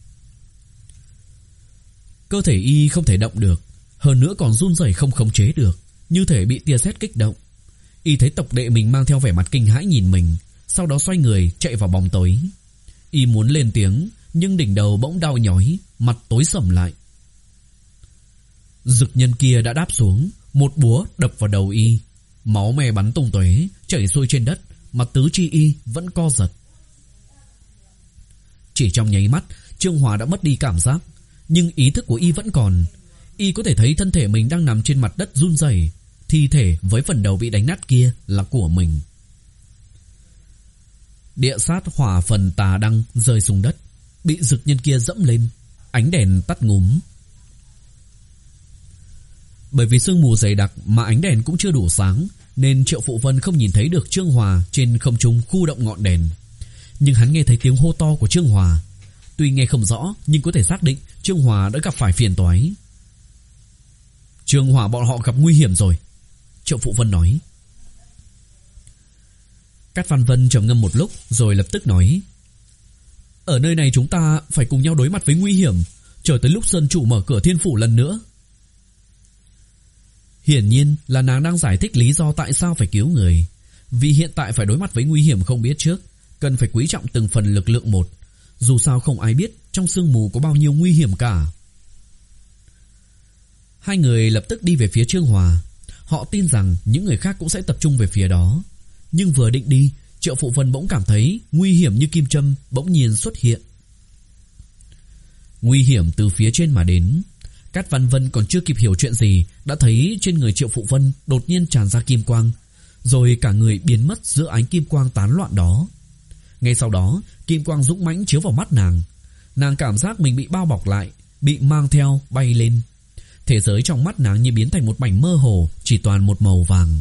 Cơ thể y không thể động được, hơn nữa còn run rẩy không khống chế được, như thể bị tia sét kích động. Y thấy tộc đệ mình mang theo vẻ mặt kinh hãi nhìn mình, sau đó xoay người chạy vào bóng tối. Y muốn lên tiếng, nhưng đỉnh đầu bỗng đau nhói, mặt tối sầm lại. Dực nhân kia đã đáp xuống, một búa đập vào đầu y, máu me bắn tung tóe, chảy xuôi trên đất, mà tứ chi y vẫn co giật. Chỉ trong nháy mắt, Trương Hòa đã mất đi cảm giác, nhưng ý thức của y vẫn còn. Y có thể thấy thân thể mình đang nằm trên mặt đất run rẩy, thi thể với phần đầu bị đánh nát kia là của mình. Địa sát hỏa phần tà đăng rơi xuống đất, bị dực nhân kia dẫm lên, ánh đèn tắt ngúm. Bởi vì sương mù dày đặc mà ánh đèn cũng chưa đủ sáng, nên Triệu Phụ Vân không nhìn thấy được Trương Hòa trên không trung khu động ngọn đèn. Nhưng hắn nghe thấy tiếng hô to của Trương Hòa. Tuy nghe không rõ, nhưng có thể xác định Trương Hòa đã gặp phải phiền toái. Trương Hòa bọn họ gặp nguy hiểm rồi, Triệu Phụ Vân nói. Cát Văn Vân trầm ngâm một lúc rồi lập tức nói: ở nơi này chúng ta phải cùng nhau đối mặt với nguy hiểm, chờ tới lúc Sơn Chủ mở cửa thiên phủ lần nữa. Hiển nhiên là nàng đang giải thích lý do tại sao phải cứu người. Vì hiện tại phải đối mặt với nguy hiểm không biết trước, cần phải quý trọng từng phần lực lượng một. Dù sao không ai biết trong sương mù có bao nhiêu nguy hiểm cả. Hai người lập tức đi về phía Trương Hòa. Họ tin rằng những người khác cũng sẽ tập trung về phía đó. Nhưng vừa định đi, Triệu Phụ Vân bỗng cảm thấy nguy hiểm như kim châm bỗng nhiên xuất hiện. Nguy hiểm từ phía trên mà đến. Cát Văn Vân còn chưa kịp hiểu chuyện gì, đã thấy trên người Triệu Phụ Vân đột nhiên tràn ra kim quang, rồi cả người biến mất giữa ánh kim quang tán loạn đó. Ngay sau đó, kim quang dũng mãnh chiếu vào mắt nàng. Nàng cảm giác mình bị bao bọc lại, bị mang theo bay lên. Thế giới trong mắt nàng như biến thành một mảnh mơ hồ, chỉ toàn một màu vàng.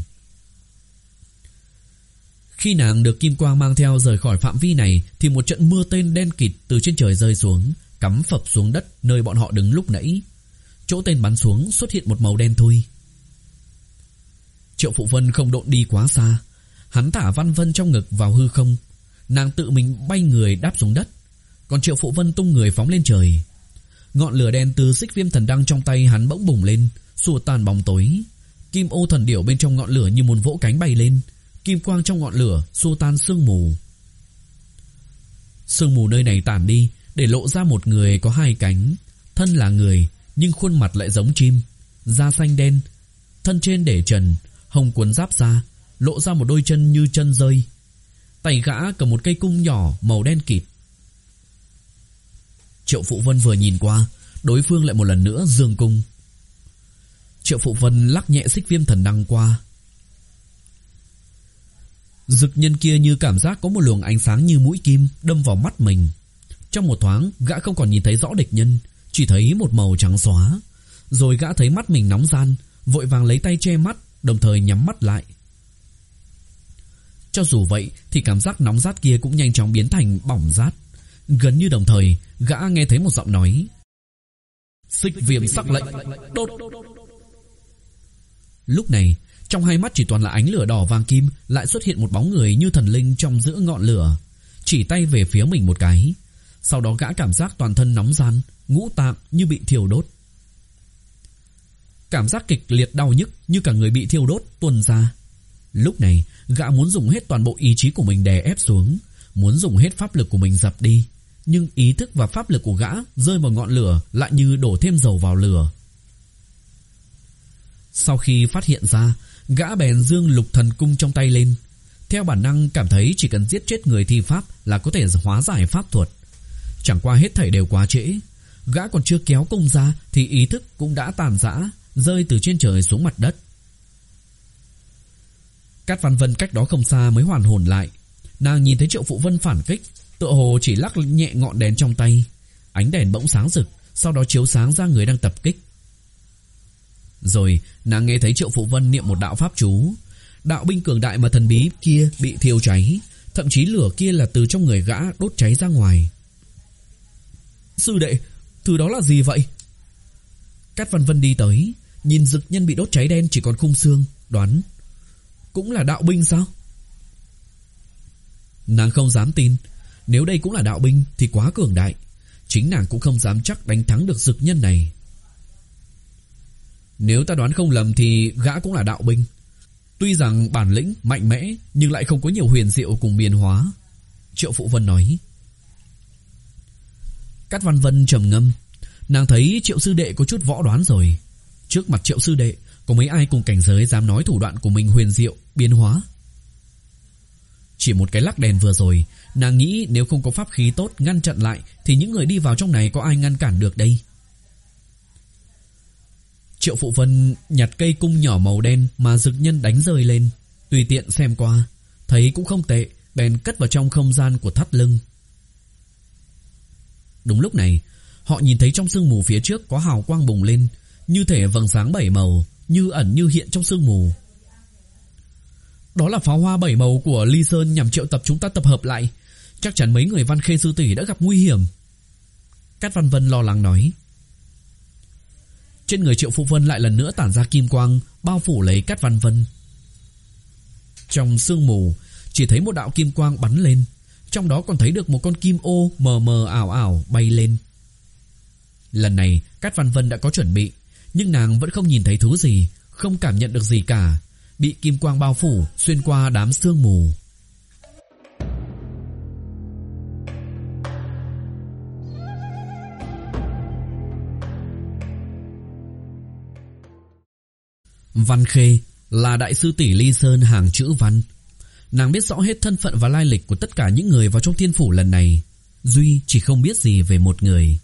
Khi nàng được kim quang mang theo rời khỏi phạm vi này, thì một trận mưa tên đen kịt từ trên trời rơi xuống, cắm phập xuống đất nơi bọn họ đứng lúc nãy. Chỗ tên bắn xuống xuất hiện một màu đen thui. Triệu Phụ Vân không độn đi quá xa, hắn thả Văn Vân trong ngực vào hư không. Nàng tự mình bay người đáp xuống đất, còn Triệu Phụ Vân tung người phóng lên trời. Ngọn lửa đen từ xích viêm thần đăng trong tay hắn bỗng bùng lên, xua tan bóng tối. Kim ô thần điểu bên trong ngọn lửa như muốn vỗ cánh bay lên, kim quang trong ngọn lửa xua tan sương mù. Sương mù nơi này tản đi, để lộ ra một người có hai cánh. Thân là người, nhưng khuôn mặt lại giống chim, da xanh đen, thân trên để trần, hồng cuốn giáp da, lộ ra một đôi chân như chân rơi. Tay gã cầm một cây cung nhỏ màu đen kịt. Triệu Phụ Vân vừa nhìn qua, đối phương lại một lần nữa giương cung. Triệu Phụ Vân lắc nhẹ xích viêm thần đăng qua. Dực nhân kia như cảm giác có một luồng ánh sáng như mũi kim đâm vào mắt mình. Trong một thoáng, gã không còn nhìn thấy rõ địch nhân, chỉ thấy một màu trắng xóa. Rồi gã thấy mắt mình nóng ran, vội vàng lấy tay che mắt, đồng thời nhắm mắt lại. Cho dù vậy thì cảm giác nóng rát kia cũng nhanh chóng biến thành bỏng rát. Gần như đồng thời, gã nghe thấy một giọng nói: xích viêm sắc lệnh, đốt. Lúc này, trong hai mắt chỉ toàn là ánh lửa đỏ vàng kim, lại xuất hiện một bóng người như thần linh trong giữa ngọn lửa, chỉ tay về phía mình một cái. Sau đó gã cảm giác toàn thân nóng ran, ngũ tạng như bị thiêu đốt. Cảm giác kịch liệt đau nhức như cả người bị thiêu đốt tuôn ra. Lúc này, gã muốn dùng hết toàn bộ ý chí của mình đè ép xuống, muốn dùng hết pháp lực của mình dập đi. Nhưng ý thức và pháp lực của gã rơi vào ngọn lửa lại như đổ thêm dầu vào lửa. Sau khi phát hiện ra, gã bèn giương lục thần cung trong tay lên. Theo bản năng cảm thấy chỉ cần giết chết người thi pháp là có thể hóa giải pháp thuật. Chẳng qua hết thảy đều quá trễ. Gã còn chưa kéo cung ra thì ý thức cũng đã tàn rã, rơi từ trên trời xuống mặt đất. Cát Văn Vân cách đó không xa mới hoàn hồn lại. Nàng nhìn thấy Triệu Phụ Vân phản kích, tựa hồ chỉ lắc nhẹ ngọn đèn trong tay. Ánh đèn bỗng sáng rực, sau đó chiếu sáng ra người đang tập kích. Rồi nàng nghe thấy Triệu Phụ Vân niệm một đạo pháp chú. Đạo binh cường đại mà thần bí kia bị thiêu cháy, thậm chí lửa kia là từ trong người gã đốt cháy ra ngoài. Sư đệ, thứ đó là gì vậy? Cát Văn Vân đi tới, nhìn dực nhân bị đốt cháy đen chỉ còn khung xương, đoán cũng là đạo binh sao? Nàng không dám tin, nếu đây cũng là đạo binh thì quá cường đại. Chính nàng cũng không dám chắc đánh thắng được dực nhân này. Nếu ta đoán không lầm thì gã cũng là đạo binh. Tuy rằng bản lĩnh mạnh mẽ nhưng lại không có nhiều huyền diệu cùng biến hóa, Triệu Phụ Vân nói. Cát Văn Vân trầm ngâm. Nàng thấy Triệu sư đệ có chút võ đoán rồi. Trước mặt Triệu sư đệ có mấy ai cùng cảnh giới dám nói thủ đoạn của mình huyền diệu, biến hóa? Chỉ một cái lắc đèn vừa rồi, nàng nghĩ nếu không có pháp khí tốt ngăn chặn lại thì những người đi vào trong này có ai ngăn cản được đây? Triệu Phụ Vân nhặt cây cung nhỏ màu đen mà dực nhân đánh rơi lên, tùy tiện xem qua, thấy cũng không tệ, bèn cất vào trong không gian của thắt lưng. Đúng lúc này, họ nhìn thấy trong sương mù phía trước có hào quang bùng lên, như thể vầng sáng bảy màu, như ẩn như hiện trong sương mù. Đó là pháo hoa bảy màu của Ly Sơn nhằm triệu tập chúng ta tập hợp lại. Chắc chắn mấy người Văn Khê sư tỷ đã gặp nguy hiểm. Cát Văn Vân lo lắng nói. Trên người Triệu Phụ Vân lại lần nữa tản ra kim quang, bao phủ lấy Cát Văn Vân. Trong sương mù chỉ thấy một đạo kim quang bắn lên, trong đó còn thấy được một con kim ô mờ mờ ảo ảo bay lên. Lần này Cát Văn Vân đã có chuẩn bị, nhưng nàng vẫn không nhìn thấy thứ gì, không cảm nhận được gì cả, bị kim quang bao phủ xuyên qua đám sương mù. Văn Khê là đại sư tỷ Ly Sơn hàng chữ Văn. Nàng biết rõ hết thân phận và lai lịch của tất cả những người vào trong thiên phủ lần này, duy chỉ không biết gì về một người.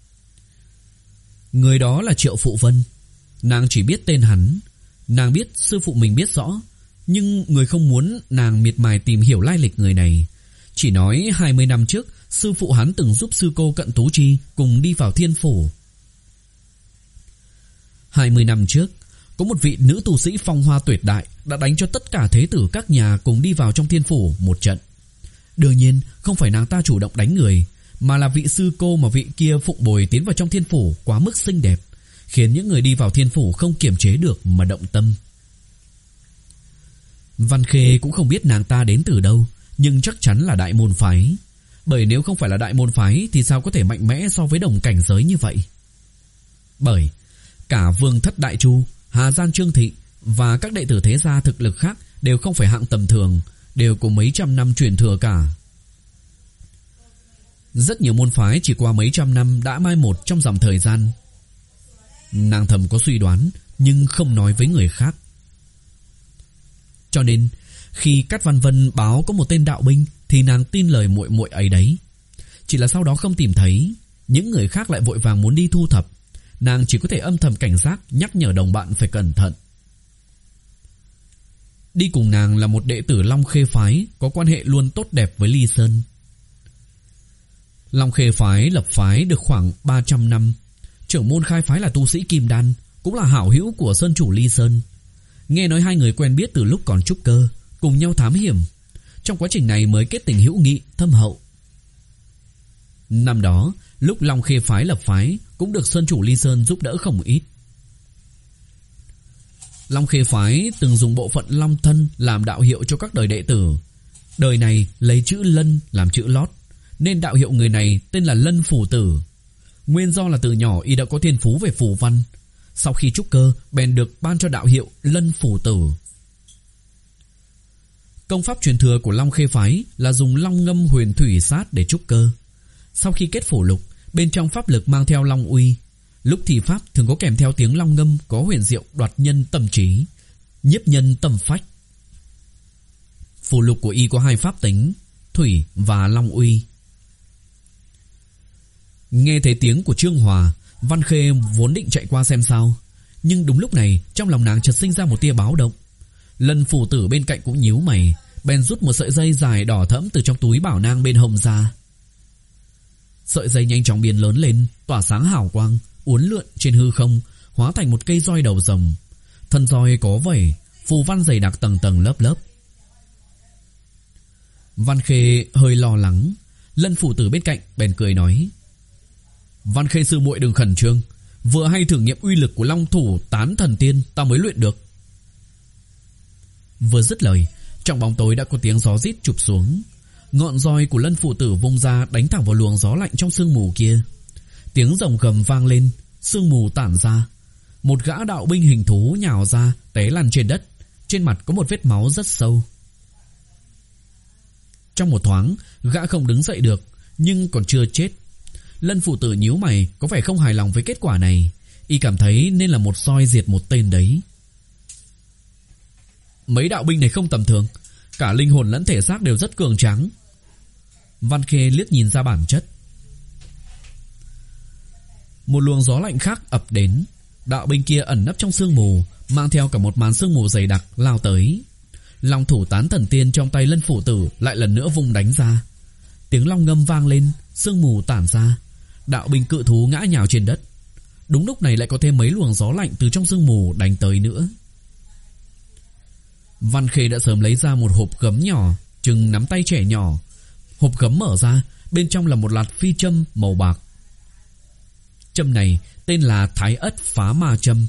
Người đó là Triệu Phụ Vân. Nàng chỉ biết tên hắn. Nàng biết sư phụ mình biết rõ, nhưng người không muốn nàng miệt mài tìm hiểu lai lịch người này. Chỉ nói hai mươi năm trước sư phụ hắn từng giúp sư cô Cận Tú Chi cùng đi vào thiên phủ. hai mươi năm trước, có một vị nữ tu sĩ phong hoa tuyệt đại đã đánh cho tất cả thế tử các nhà cùng đi vào trong thiên phủ một trận. Đương nhiên không phải nàng ta chủ động đánh người, mà là vị sư cô mà vị kia phụng bồi tiến vào trong thiên phủ quá mức xinh đẹp, khiến những người đi vào thiên phủ không kiềm chế được mà động tâm. Văn Khê cũng không biết nàng ta đến từ đâu, nhưng chắc chắn là đại môn phái. Bởi nếu không phải là đại môn phái thì sao có thể mạnh mẽ so với đồng cảnh giới như vậy? Bởi cả Vương Thất Đại Chu, Hà Gian Trương Thị và các đệ tử thế gia thực lực khác đều không phải hạng tầm thường, đều có mấy trăm năm truyền thừa cả. Rất nhiều môn phái chỉ qua mấy trăm năm đã mai một trong dòng thời gian. Nàng thầm có suy đoán, nhưng không nói với người khác. Cho nên khi Cát Văn Vân báo có một tên đạo binh thì nàng tin lời muội muội ấy đấy. Chỉ là sau đó không tìm thấy, những người khác lại vội vàng muốn đi thu thập. Nàng chỉ có thể âm thầm cảnh giác, nhắc nhở đồng bạn phải cẩn thận. Đi cùng nàng là một đệ tử Long Khê phái, có quan hệ luôn tốt đẹp với Ly Sơn. Long Khê phái lập phái được khoảng ba trăm năm. Trưởng môn khai phái là tu sĩ Kim Đan, cũng là hảo hữu của sơn chủ Ly Sơn. Nghe nói hai người quen biết từ lúc còn trúc cơ, cùng nhau thám hiểm. Trong quá trình này mới kết tình hữu nghị thâm hậu. Năm đó, lúc Long Khê phái lập phái, cũng được sơn chủ Ly Sơn giúp đỡ không ít. Long Khê phái từng dùng bộ phận Long Thân làm đạo hiệu cho các đời đệ tử. Đời này lấy chữ Lân làm chữ lót, nên đạo hiệu người này tên là Lân Phù Tử. Nguyên do là từ nhỏ y đã có thiên phú về phù văn, sau khi trúc cơ bèn được ban cho đạo hiệu Lân Phù Tử. Công pháp truyền thừa của Long Khê phái là dùng long ngâm huyền thủy sát để trúc cơ. Sau khi kết phổ lục, bên trong pháp lực mang theo long uy. Lúc thi pháp thường có kèm theo tiếng long ngâm có huyền diệu đoạt nhân tâm trí, nhiếp nhân tâm phách. Phổ lục của y có hai pháp tính, thủy và long uy. Nghe thấy tiếng của Trương Hòa, Văn Khê vốn định chạy qua xem sao, nhưng đúng lúc này trong lòng nàng chợt sinh ra một tia báo động. Lân phủ tử bên cạnh cũng nhíu mày, bèn rút một sợi dây dài đỏ thẫm từ trong túi bảo nang bên hông ra. Sợi dây nhanh chóng biến lớn lên, tỏa sáng hào quang, uốn lượn trên hư không, hóa thành một cây roi đầu rồng. Thân roi có vảy, phù văn dày đặc tầng tầng lớp lớp. Văn Khê hơi lo lắng, Lân phủ tử bên cạnh bèn cười nói: Văn Khê sư muội đừng khẩn trương, vừa hay thử nghiệm uy lực của Long thủ tán thần tiên ta mới luyện được. Vừa dứt lời, trong bóng tối đã có tiếng gió rít chụp xuống. Ngọn roi của Lân phụ tử vung ra đánh thẳng vào luồng gió lạnh trong sương mù kia. Tiếng rồng gầm vang lên, sương mù tản ra. Một gã đạo binh hình thú nhào ra, té lăn trên đất, trên mặt có một vết máu rất sâu. Trong một thoáng, gã không đứng dậy được, nhưng còn chưa chết. Lân phụ tử nhíu mày, có vẻ không hài lòng với kết quả này. Y cảm thấy nên là một roi diệt một tên đấy. Mấy đạo binh này không tầm thường, cả linh hồn lẫn thể xác đều rất cường tráng. Văn Khê liếc nhìn ra bản chất. Một luồng gió lạnh khác ập đến. Đạo binh kia ẩn nấp trong sương mù, mang theo cả một màn sương mù dày đặc lao tới. Long thủ tán thần tiên trong tay Lân phụ tử lại lần nữa vung đánh ra. Tiếng long ngâm vang lên, sương mù tản ra. Đạo binh cự thú ngã nhào trên đất. Đúng lúc này lại có thêm mấy luồng gió lạnh từ trong sương mù đánh tới nữa. Văn Khê đã sớm lấy ra một hộp gấm nhỏ, chừng nắm tay trẻ nhỏ. Hộp gấm mở ra, bên trong là một lạt phi châm màu bạc. Châm này tên là Thái Ất Phá Ma Châm.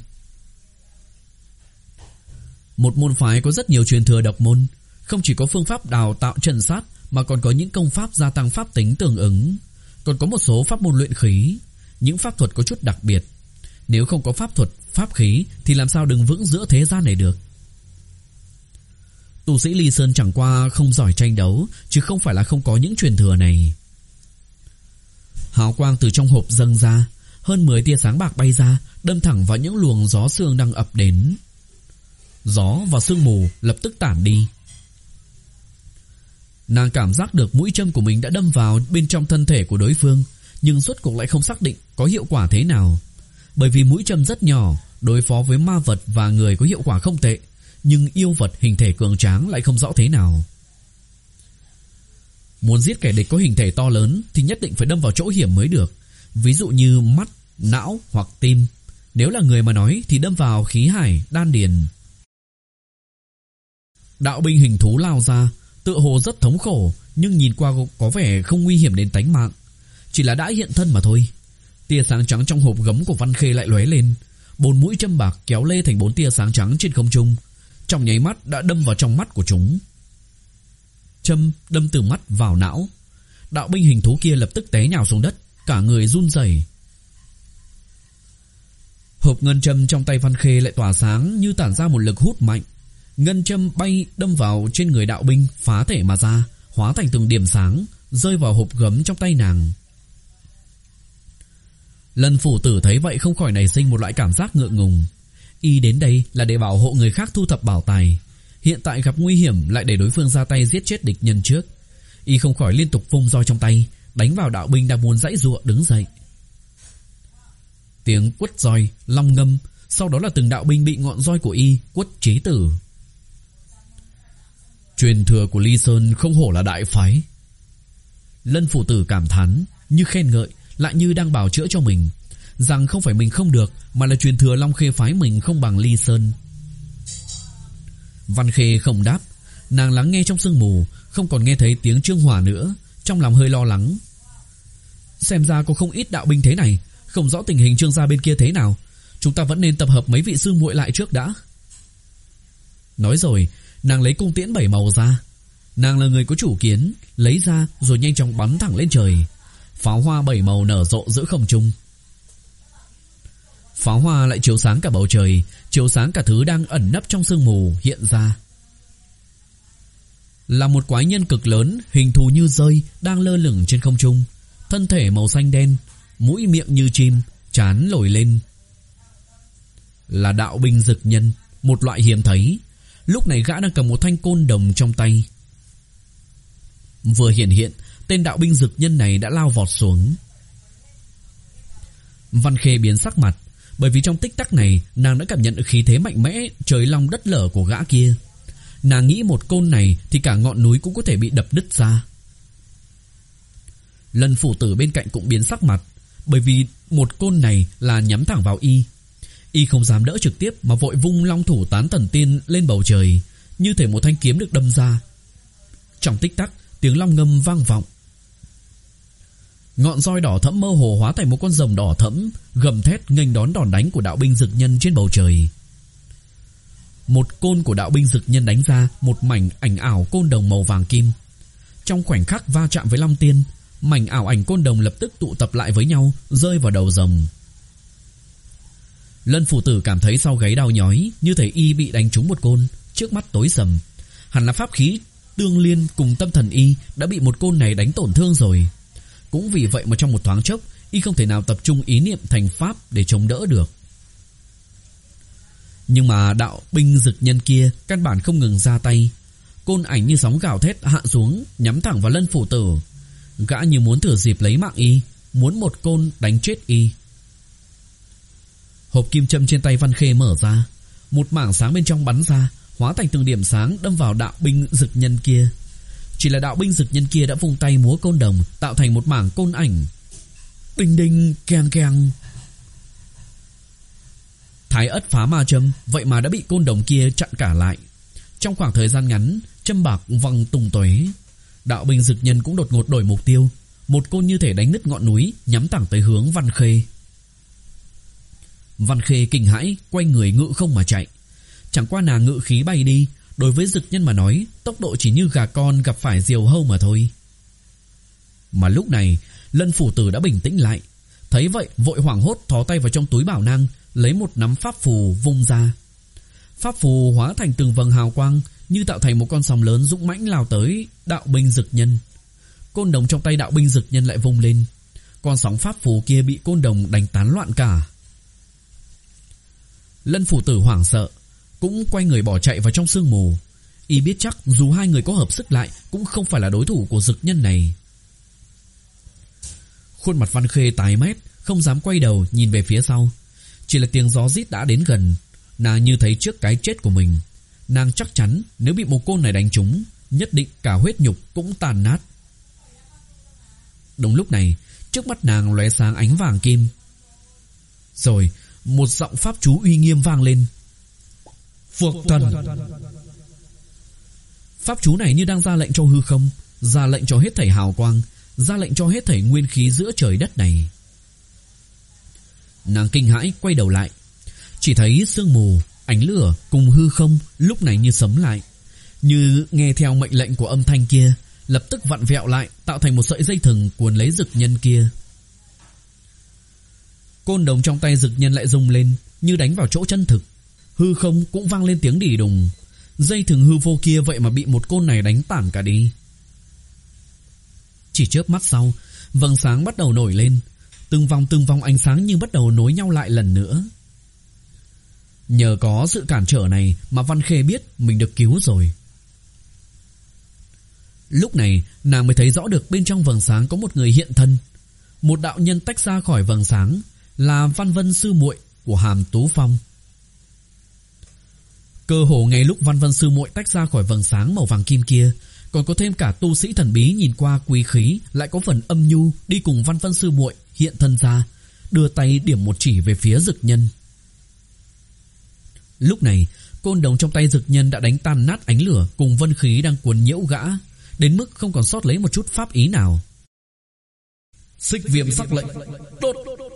Một môn phái có rất nhiều truyền thừa độc môn, không chỉ có phương pháp đào tạo trận sát mà còn có những công pháp gia tăng pháp tính tương ứng, còn có một số pháp môn luyện khí, những pháp thuật có chút đặc biệt. Nếu không có pháp thuật, pháp khí thì làm sao đứng vững giữa thế gian này được. Tu sĩ Ly Sơn chẳng qua không giỏi tranh đấu, chứ không phải là không có những truyền thừa này. Hào quang từ trong hộp dâng ra, hơn mười tia sáng bạc bay ra, đâm thẳng vào những luồng gió sương đang ập đến. Gió và sương mù lập tức tản đi. Nàng cảm giác được mũi châm của mình đã đâm vào bên trong thân thể của đối phương, nhưng rốt cuộc lại không xác định có hiệu quả thế nào. Bởi vì mũi châm rất nhỏ, đối phó với ma vật và người có hiệu quả không tệ, nhưng yêu vật hình thể cường tráng lại không rõ thế nào. Muốn giết kẻ địch có hình thể to lớn thì nhất định phải đâm vào chỗ hiểm mới được. Ví dụ như mắt, não hoặc tim. Nếu là người mà nói thì đâm vào khí hải, đan điền. Đạo binh hình thú lao ra, tựa hồ rất thống khổ, nhưng nhìn qua có vẻ không nguy hiểm đến tánh mạng. Chỉ là đã hiện thân mà thôi. Tia sáng trắng trong hộp gấm của Văn Khê lại lóe lên. Bốn mũi châm bạc kéo lê thành bốn tia sáng trắng trên không trung, trong nháy mắt đã đâm vào trong mắt của chúng. Châm đâm từ mắt vào não. Đạo binh hình thú kia lập tức té nhào xuống đất, cả người run rẩy. Hộp ngân châm trong tay Văn Khê lại tỏa sáng như tản ra một lực hút mạnh. Ngân châm bay đâm vào trên người đạo binh, phá thể mà ra, hóa thành từng điểm sáng, rơi vào hộp gấm trong tay nàng. Lân phủ tử thấy vậy không khỏi nảy sinh một loại cảm giác ngượng ngùng. Y đến đây là để bảo hộ người khác thu thập bảo tài, hiện tại gặp nguy hiểm lại để đối phương ra tay giết chết địch nhân trước. Y không khỏi liên tục vung roi trong tay, đánh vào đạo binh đang muốn giãy giụa đứng dậy. Tiếng quất roi, long ngâm, sau đó là từng đạo binh bị ngọn roi của Y quất chí tử. Truyền thừa của Ly Sơn không hổ là đại phái. Lân phụ tử cảm thán, như khen ngợi, lại như đang bào chữa cho mình, rằng không phải mình không được, mà là truyền thừa Long Khê phái mình không bằng Ly Sơn. Văn Khê không đáp, nàng lắng nghe trong sương mù, không còn nghe thấy tiếng Trương Hòa nữa, trong lòng hơi lo lắng. Xem ra có không ít đạo binh thế này, không rõ tình hình Trương gia bên kia thế nào, chúng ta vẫn nên tập hợp mấy vị sư muội lại trước đã. Nói rồi, nàng lấy cung tiễn bảy màu ra. Nàng là người có chủ kiến, lấy ra rồi nhanh chóng bắn thẳng lên trời. Pháo hoa bảy màu nở rộ giữa không trung. Pháo hoa lại chiếu sáng cả bầu trời, chiếu sáng cả thứ đang ẩn nấp trong sương mù hiện ra. là một quái nhân cực lớn, hình thù như dơi, đang lơ lửng trên không trung, thân thể màu xanh đen, mũi miệng như chim, trán nổi lên. Là đạo binh dực nhân, một loại hiếm thấy. Lúc này gã đang cầm một thanh côn đồng trong tay. Vừa hiện hiện, tên đạo binh dực nhân này đã lao vọt xuống. Văn Khê biến sắc mặt, bởi vì trong tích tắc này nàng đã cảm nhận được khí thế mạnh mẽ trời long đất lở của gã kia. Nàng nghĩ một côn này thì cả ngọn núi cũng có thể bị đập đứt ra. Lân phủ tử bên cạnh cũng biến sắc mặt, bởi vì một côn này là nhắm thẳng vào y. Y không dám đỡ trực tiếp mà vội vung long thủ tán thần tiên lên bầu trời, như thể một thanh kiếm được đâm ra. Trong tích tắc, tiếng long ngâm vang vọng. Ngọn roi đỏ thẫm mơ hồ hóa thành một con rồng đỏ thẫm, gầm thét nghênh đón đòn đánh của đạo binh dực nhân trên bầu trời. Một côn của đạo binh dực nhân đánh ra một mảnh ảnh ảo côn đồng màu vàng kim. Trong khoảnh khắc va chạm với long tiên, mảnh ảo ảnh côn đồng lập tức tụ tập lại với nhau, rơi vào đầu rồng. Lân phủ tử cảm thấy sau gáy đau nhói, như thể y bị đánh trúng một côn, trước mắt tối sầm. Hẳn là pháp khí tương liên cùng tâm thần y đã bị một côn này đánh tổn thương rồi. Cũng vì vậy mà trong một thoáng chốc, y không thể nào tập trung ý niệm thành pháp để chống đỡ được. Nhưng mà đạo binh dực nhân kia căn bản không ngừng ra tay. Côn ảnh như sóng gào thét hạ xuống, nhắm thẳng vào Lân phủ tử. Gã như muốn thừa dịp lấy mạng y, muốn một côn đánh chết y. Hộp kim châm trên tay Văn Khê mở ra, một mảng sáng bên trong bắn ra, hóa thành từng điểm sáng đâm vào đạo binh dực nhân kia. Chỉ là đạo binh dực nhân kia đã vung tay múa côn đồng, tạo thành một mảng côn ảnh. Đinh đinh keng keng. Thái ất phá ma châm vậy mà đã bị côn đồng kia chặn cả lại. Trong khoảng thời gian ngắn, châm bạc văng tung tóe. Đạo binh dực nhân cũng đột ngột đổi mục tiêu, một côn như thể đánh nứt ngọn núi, nhắm thẳng tới hướng Văn Khê. Văn Khê kinh hãi, quay người ngự không mà chạy. Chẳng qua nàng ngự khí bay đi, đối với dực nhân mà nói, tốc độ chỉ như gà con gặp phải diều hâu mà thôi. Mà lúc này, Lân phủ tử đã bình tĩnh lại, thấy vậy vội hoảng hốt thò tay vào trong túi bảo nang, lấy một nắm pháp phù vung ra. Pháp phù hóa thành từng vầng hào quang, như tạo thành một con sóng lớn dũng mãnh lao tới đạo binh dực nhân. Côn đồng trong tay đạo binh dực nhân lại vung lên, con sóng pháp phù kia bị côn đồng đánh tán loạn cả. Lân phủ tử hoảng sợ, cũng quay người bỏ chạy vào trong sương mù. Y biết chắc dù hai người có hợp sức lại cũng không phải là đối thủ của dực nhân này. Khuôn mặt Văn Khê tái mét, không dám quay đầu nhìn về phía sau. Chỉ là tiếng gió rít đã đến gần, nàng như thấy trước cái chết của mình. Nàng chắc chắn nếu bị một côn này đánh trúng, nhất định cả huyết nhục cũng tàn nát. Đúng lúc này, trước mắt nàng lóe sáng ánh vàng kim. Rồi một giọng pháp chú uy nghiêm vang lên. Phược thần. Pháp chú này như đang ra lệnh cho hư không, ra lệnh cho hết thảy hào quang, ra lệnh cho hết thảy nguyên khí giữa trời đất này. Nàng kinh hãi quay đầu lại, chỉ thấy sương mù, ánh lửa cùng hư không lúc này như sống lại, như nghe theo mệnh lệnh của âm thanh kia, lập tức vặn vẹo lại, tạo thành một sợi dây thừng cuốn lấy dực nhân kia. Côn đồng trong tay dực nhân lại rung lên, như đánh vào chỗ chân thực. Hư không cũng vang lên tiếng đỉ đùng. Dây thừng hư vô kia vậy mà bị một côn này đánh tản cả đi. Chỉ chớp mắt sau, vầng sáng bắt đầu nổi lên, từng vòng từng vòng ánh sáng như bắt đầu nối nhau lại lần nữa. Nhờ có sự cản trở này mà Văn Khê biết mình được cứu rồi. Lúc này nàng mới thấy rõ được bên trong vầng sáng có một người hiện thân. Một đạo nhân tách ra khỏi vầng sáng, là Văn Vân sư muội của Hàm Tú Phong. Cơ hồ ngay lúc Văn Vân sư muội tách ra khỏi vầng sáng màu vàng kim kia, còn có thêm cả tu sĩ thần bí nhìn qua quý khí, lại có phần âm nhu đi cùng Văn Vân sư muội hiện thân ra, đưa tay điểm một chỉ về phía dực nhân. Lúc này, côn đồng trong tay dực nhân đã đánh tan nát ánh lửa cùng vân khí đang cuốn nhiễu gã, đến mức không còn sót lấy một chút pháp ý nào. Xích viêm sắc lệnh, đốt.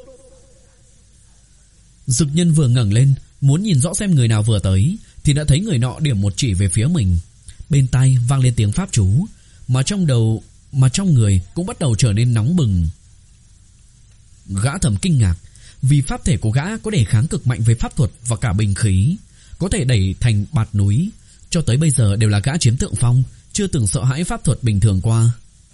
Dực nhân vừa ngẩng lên, muốn nhìn rõ xem người nào vừa tới, thì đã thấy người nọ điểm một chỉ về phía mình. Bên tai vang lên tiếng pháp chú, mà trong đầu, mà trong người cũng bắt đầu trở nên nóng bừng. Gã thầm kinh ngạc, vì pháp thể của gã có đề kháng cực mạnh với pháp thuật và cả bình khí, có thể đẩy thành bạt núi. Cho tới bây giờ đều là gã chiếm thượng phong, chưa từng sợ hãi pháp thuật bình thường qua.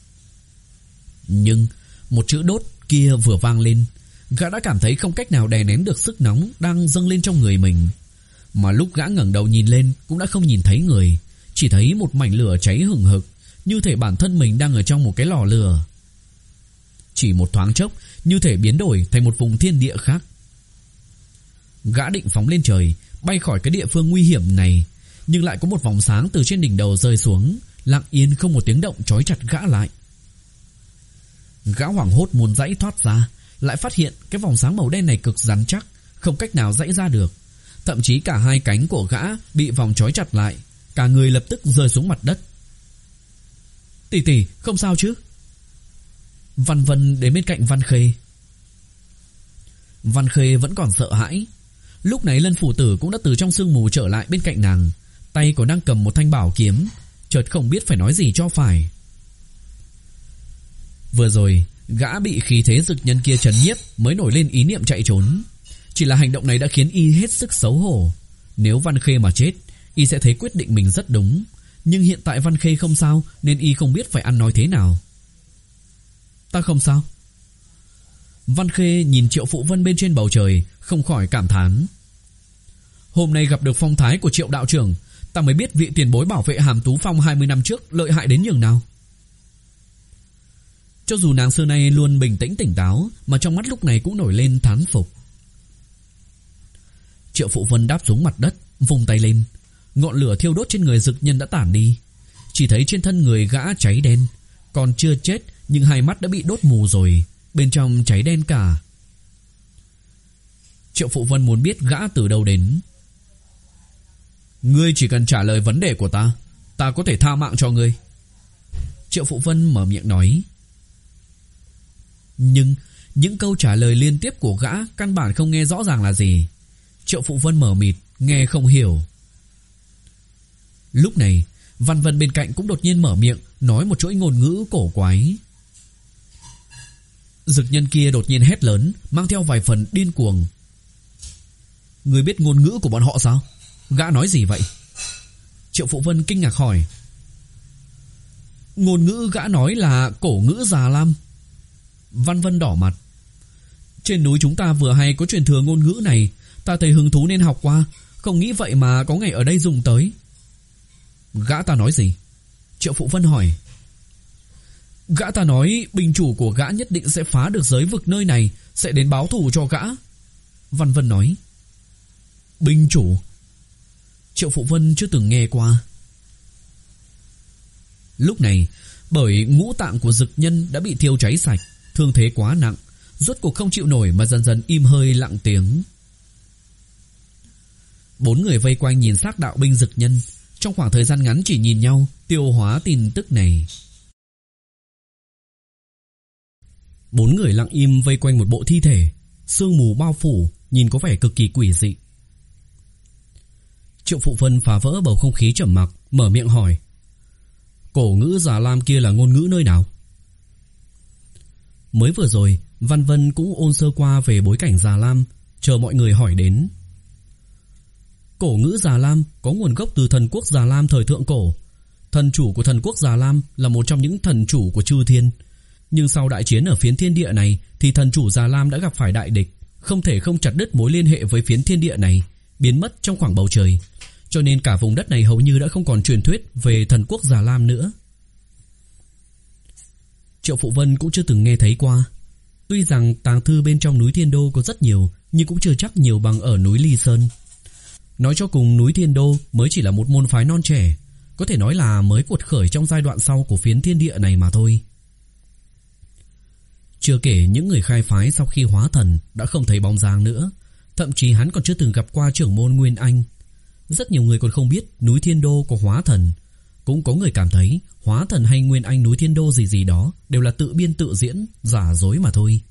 Nhưng một chữ đốt kia vừa vang lên, gã đã cảm thấy không cách nào đè nén được sức nóng đang dâng lên trong người mình. Mà lúc gã ngẩng đầu nhìn lên cũng đã không nhìn thấy người, chỉ thấy một mảnh lửa cháy hừng hực, như thể bản thân mình đang ở trong một cái lò lửa. Chỉ một thoáng chốc, như thể biến đổi thành một vùng thiên địa khác. Gã định phóng lên trời, bay khỏi cái địa phương nguy hiểm này, nhưng lại có một vòng sáng từ trên đỉnh đầu rơi xuống, lặng yên không một tiếng động trói chặt gã lại. Gã hoảng hốt muốn giãy thoát ra, lại phát hiện cái vòng sáng màu đen này cực rắn chắc, không cách nào giãy ra được. Thậm chí cả hai cánh của gã bị vòng trói chặt lại, cả người lập tức rơi xuống mặt đất. Tỷ tỷ, không sao chứ? Văn Vân đến bên cạnh Văn Khê. Văn Khê vẫn còn sợ hãi. Lúc này Lân Phủ Tử cũng đã từ trong sương mù trở lại bên cạnh nàng, tay còn đang cầm một thanh bảo kiếm, chợt không biết phải nói gì cho phải. Vừa rồi gã bị khí thế dực nhân kia trấn nhiếp mới nổi lên ý niệm chạy trốn. Chỉ là hành động này đã khiến y hết sức xấu hổ. Nếu Văn Khê mà chết, y sẽ thấy quyết định mình rất đúng. Nhưng hiện tại Văn Khê không sao, nên y không biết phải ăn nói thế nào. Ta không sao. Văn Khê nhìn Triệu Phụ Vân bên trên bầu trời, không khỏi cảm thán. Hôm nay gặp được phong thái của Triệu đạo trưởng, ta mới biết vị tiền bối bảo vệ Hàm Tú Phong hai mươi năm trước lợi hại đến nhường nào. Cho dù nàng xưa nay luôn bình tĩnh tỉnh táo, mà trong mắt lúc này cũng nổi lên thán phục. Triệu Phụ Vân đáp xuống mặt đất, vung tay lên. Ngọn lửa thiêu đốt trên người dực nhân đã tản đi. Chỉ thấy trên thân người gã cháy đen, còn chưa chết nhưng hai mắt đã bị đốt mù rồi, bên trong cháy đen cả. Triệu Phụ Vân muốn biết gã từ đâu đến. Ngươi chỉ cần trả lời vấn đề của ta, ta có thể tha mạng cho ngươi. Triệu Phụ Vân mở miệng nói. Nhưng những câu trả lời liên tiếp của gã căn bản không nghe rõ ràng là gì. Triệu Phụ Vân mở mịt, nghe không hiểu. Lúc này Văn Vân bên cạnh cũng đột nhiên mở miệng, nói một chuỗi ngôn ngữ cổ quái. Dực nhân kia đột nhiên hét lớn, mang theo vài phần điên cuồng. Ngươi biết ngôn ngữ của bọn họ sao? Gã nói gì vậy? Triệu Phụ Vân kinh ngạc hỏi. Ngôn ngữ gã nói là cổ ngữ Già Lam. Văn Vân đỏ mặt. Trên núi chúng ta vừa hay có truyền thừa ngôn ngữ này, ta thấy hứng thú nên học qua, không nghĩ vậy mà có ngày ở đây dùng tới. Gã ta nói gì? Triệu Phụ Vân hỏi. Gã ta nói binh chủ của gã nhất định sẽ phá được giới vực nơi này, sẽ đến báo thù cho gã. Văn Vân nói. Binh chủ? Triệu Phụ Vân chưa từng nghe qua. Lúc này, bởi ngũ tạng của dực nhân đã bị thiêu cháy sạch, thương thế quá nặng, rốt cuộc không chịu nổi mà dần dần im hơi lặng tiếng. Bốn người vây quanh nhìn xác đạo binh dực nhân, trong khoảng thời gian ngắn chỉ nhìn nhau, tiêu hóa tin tức này. Bốn người lặng im vây quanh một bộ thi thể, sương mù bao phủ, nhìn có vẻ cực kỳ quỷ dị. Triệu Phụ Vân phá vỡ bầu không khí trầm mặc, mở miệng hỏi. Cổ ngữ Già Lam kia là ngôn ngữ nơi nào? Mới vừa rồi Văn Vân cũng ôn sơ qua về bối cảnh Già Lam, chờ mọi người hỏi đến. Cổ ngữ Già Lam có nguồn gốc từ thần quốc Già Lam thời thượng cổ. Thần chủ của thần quốc Già Lam là một trong những thần chủ của chư thiên. Nhưng sau đại chiến ở phiến thiên địa này thì thần chủ Già Lam đã gặp phải đại địch, không thể không chặt đứt mối liên hệ với phiến thiên địa này, biến mất trong khoảng bầu trời. Cho nên cả vùng đất này hầu như đã không còn truyền thuyết về thần quốc Già Lam nữa. Triệu Phụ Vân cũng chưa từng nghe thấy qua. Tuy rằng tàng thư bên trong núi Thiên Đô có rất nhiều, nhưng cũng chưa chắc nhiều bằng ở núi Ly Sơn. Nói cho cùng, núi Thiên Đô mới chỉ là một môn phái non trẻ, có thể nói là mới cuột khởi trong giai đoạn sau của phiến thiên địa này mà thôi. Chưa kể những người khai phái sau khi hóa thần đã không thấy bóng dáng nữa, thậm chí hắn còn chưa từng gặp qua trưởng môn Nguyên Anh. Rất nhiều người còn không biết núi Thiên Đô có hóa thần. Cũng có người cảm thấy hóa thần hay Nguyên Anh núi Thiên Đô gì gì đó đều là tự biên tự diễn, giả dối mà thôi.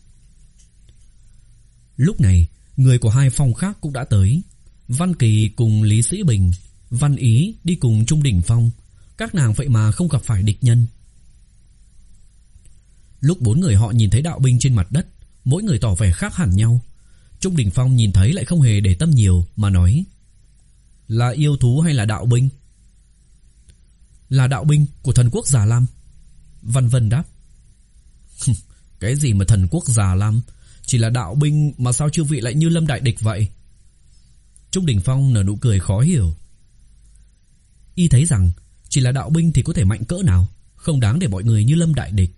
Lúc này người của hai phong khác cũng đã tới. Văn Kỳ cùng Lý Sĩ Bình, Văn Ý đi cùng Trung Đỉnh Phong. Các nàng vậy mà không gặp phải địch nhân. Lúc bốn người họ nhìn thấy đạo binh trên mặt đất, mỗi người tỏ vẻ khác hẳn nhau. Trung Đỉnh Phong nhìn thấy lại không hề để tâm nhiều mà nói. Là yêu thú hay là đạo binh? Là đạo binh của thần quốc Già Lam. Văn Vân đáp. Cái gì mà thần quốc Già Lam? Chỉ là đạo binh mà sao chư vị lại như Lâm đại địch vậy? Trung Đình Phong nở nụ cười khó hiểu. Y thấy rằng chỉ là đạo binh thì có thể mạnh cỡ nào, không đáng để mọi người như Lâm đại địch.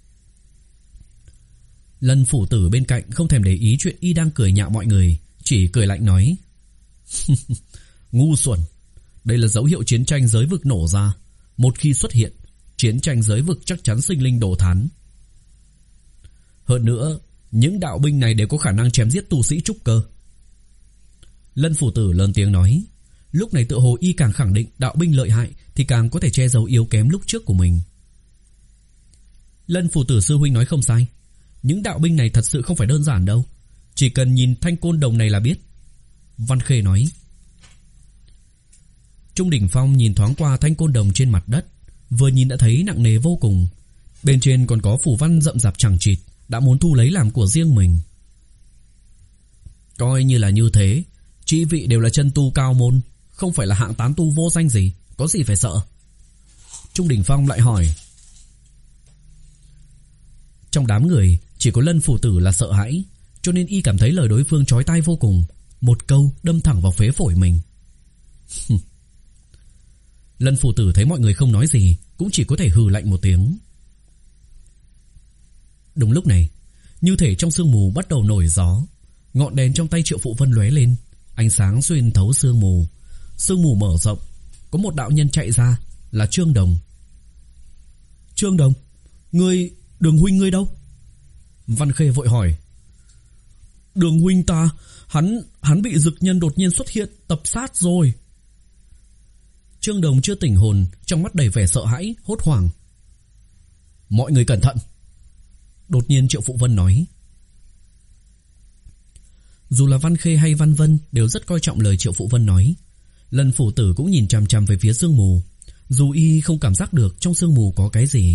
Lân phủ tử bên cạnh không thèm để ý chuyện Y đang cười nhạo mọi người, chỉ cười lạnh nói. Ngu xuẩn, đây là dấu hiệu chiến tranh giới vực nổ ra. Một khi xuất hiện, chiến tranh giới vực chắc chắn sinh linh đổ thán. Hơn nữa, những đạo binh này đều có khả năng chém giết tu sĩ trúc cơ. Lân phủ tử lớn tiếng nói. Lúc này tựa hồ Y càng khẳng định đạo binh lợi hại thì càng có thể che giấu yếu kém lúc trước của mình. Lân phủ tử sư huynh nói không sai. Những đạo binh này thật sự không phải đơn giản đâu. Chỉ cần nhìn thanh côn đồng này là biết. Văn Khê nói. Trung Đình Phong nhìn thoáng qua thanh côn đồng trên mặt đất, vừa nhìn đã thấy nặng nề vô cùng. Bên trên còn có phù văn rậm rạp chằng chịt, đã muốn thu lấy làm của riêng mình. Coi như là như thế, chỉ vị đều là chân tu cao môn, không phải là hạng tán tu vô danh gì, có gì phải sợ? Trung Đình Phong lại hỏi. Trong đám người chỉ có Lân phủ tử là sợ hãi, cho nên Y cảm thấy lời đối phương chói tai vô cùng, một câu đâm thẳng vào phế phổi mình. Lân phủ tử thấy mọi người không nói gì, cũng chỉ có thể hừ lạnh một tiếng. Đúng lúc này, như thể trong sương mù bắt đầu nổi gió, ngọn đèn trong tay Triệu Phụ Vân lóe lên, ánh sáng xuyên thấu sương mù. Sương mù mở rộng, có một đạo nhân chạy ra, là Trương Đồng. Trương Đồng, ngươi, Đường huynh ngươi đâu? Văn Khê vội hỏi. Đường huynh ta, hắn hắn bị dực nhân đột nhiên xuất hiện tập sát rồi. Trương Đồng chưa tỉnh hồn, trong mắt đầy vẻ sợ hãi, hốt hoảng. Mọi người cẩn thận. Đột nhiên Triệu Phụ Vân nói. Dù là Văn Khê hay Văn Vân đều rất coi trọng lời Triệu Phụ Vân nói. Lân phủ tử cũng nhìn chằm chằm về phía sương mù, dù Y không cảm giác được trong sương mù có cái gì.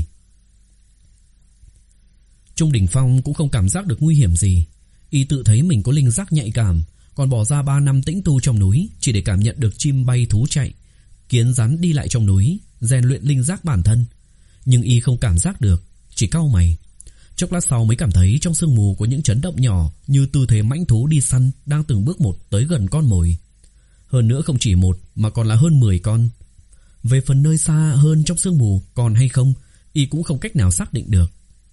Trung Đình Phong cũng không cảm giác được nguy hiểm gì. Y tự thấy mình có linh giác nhạy cảm, còn bỏ ra ba năm tĩnh tu trong núi chỉ để cảm nhận được chim bay thú chạy, kiến rắn đi lại trong núi, rèn luyện linh giác bản thân. Nhưng Y không cảm giác được, chỉ cau mày. Chốc lát sau mới cảm thấy trong sương mù có những chấn động nhỏ, như tư thế mãnh thú đi săn đang từng bước một tới gần con mồi. Hơn nữa không chỉ một mà còn là hơn mười con. Về phần nơi xa hơn trong sương mù còn hay không, Y cũng không cách nào xác định được.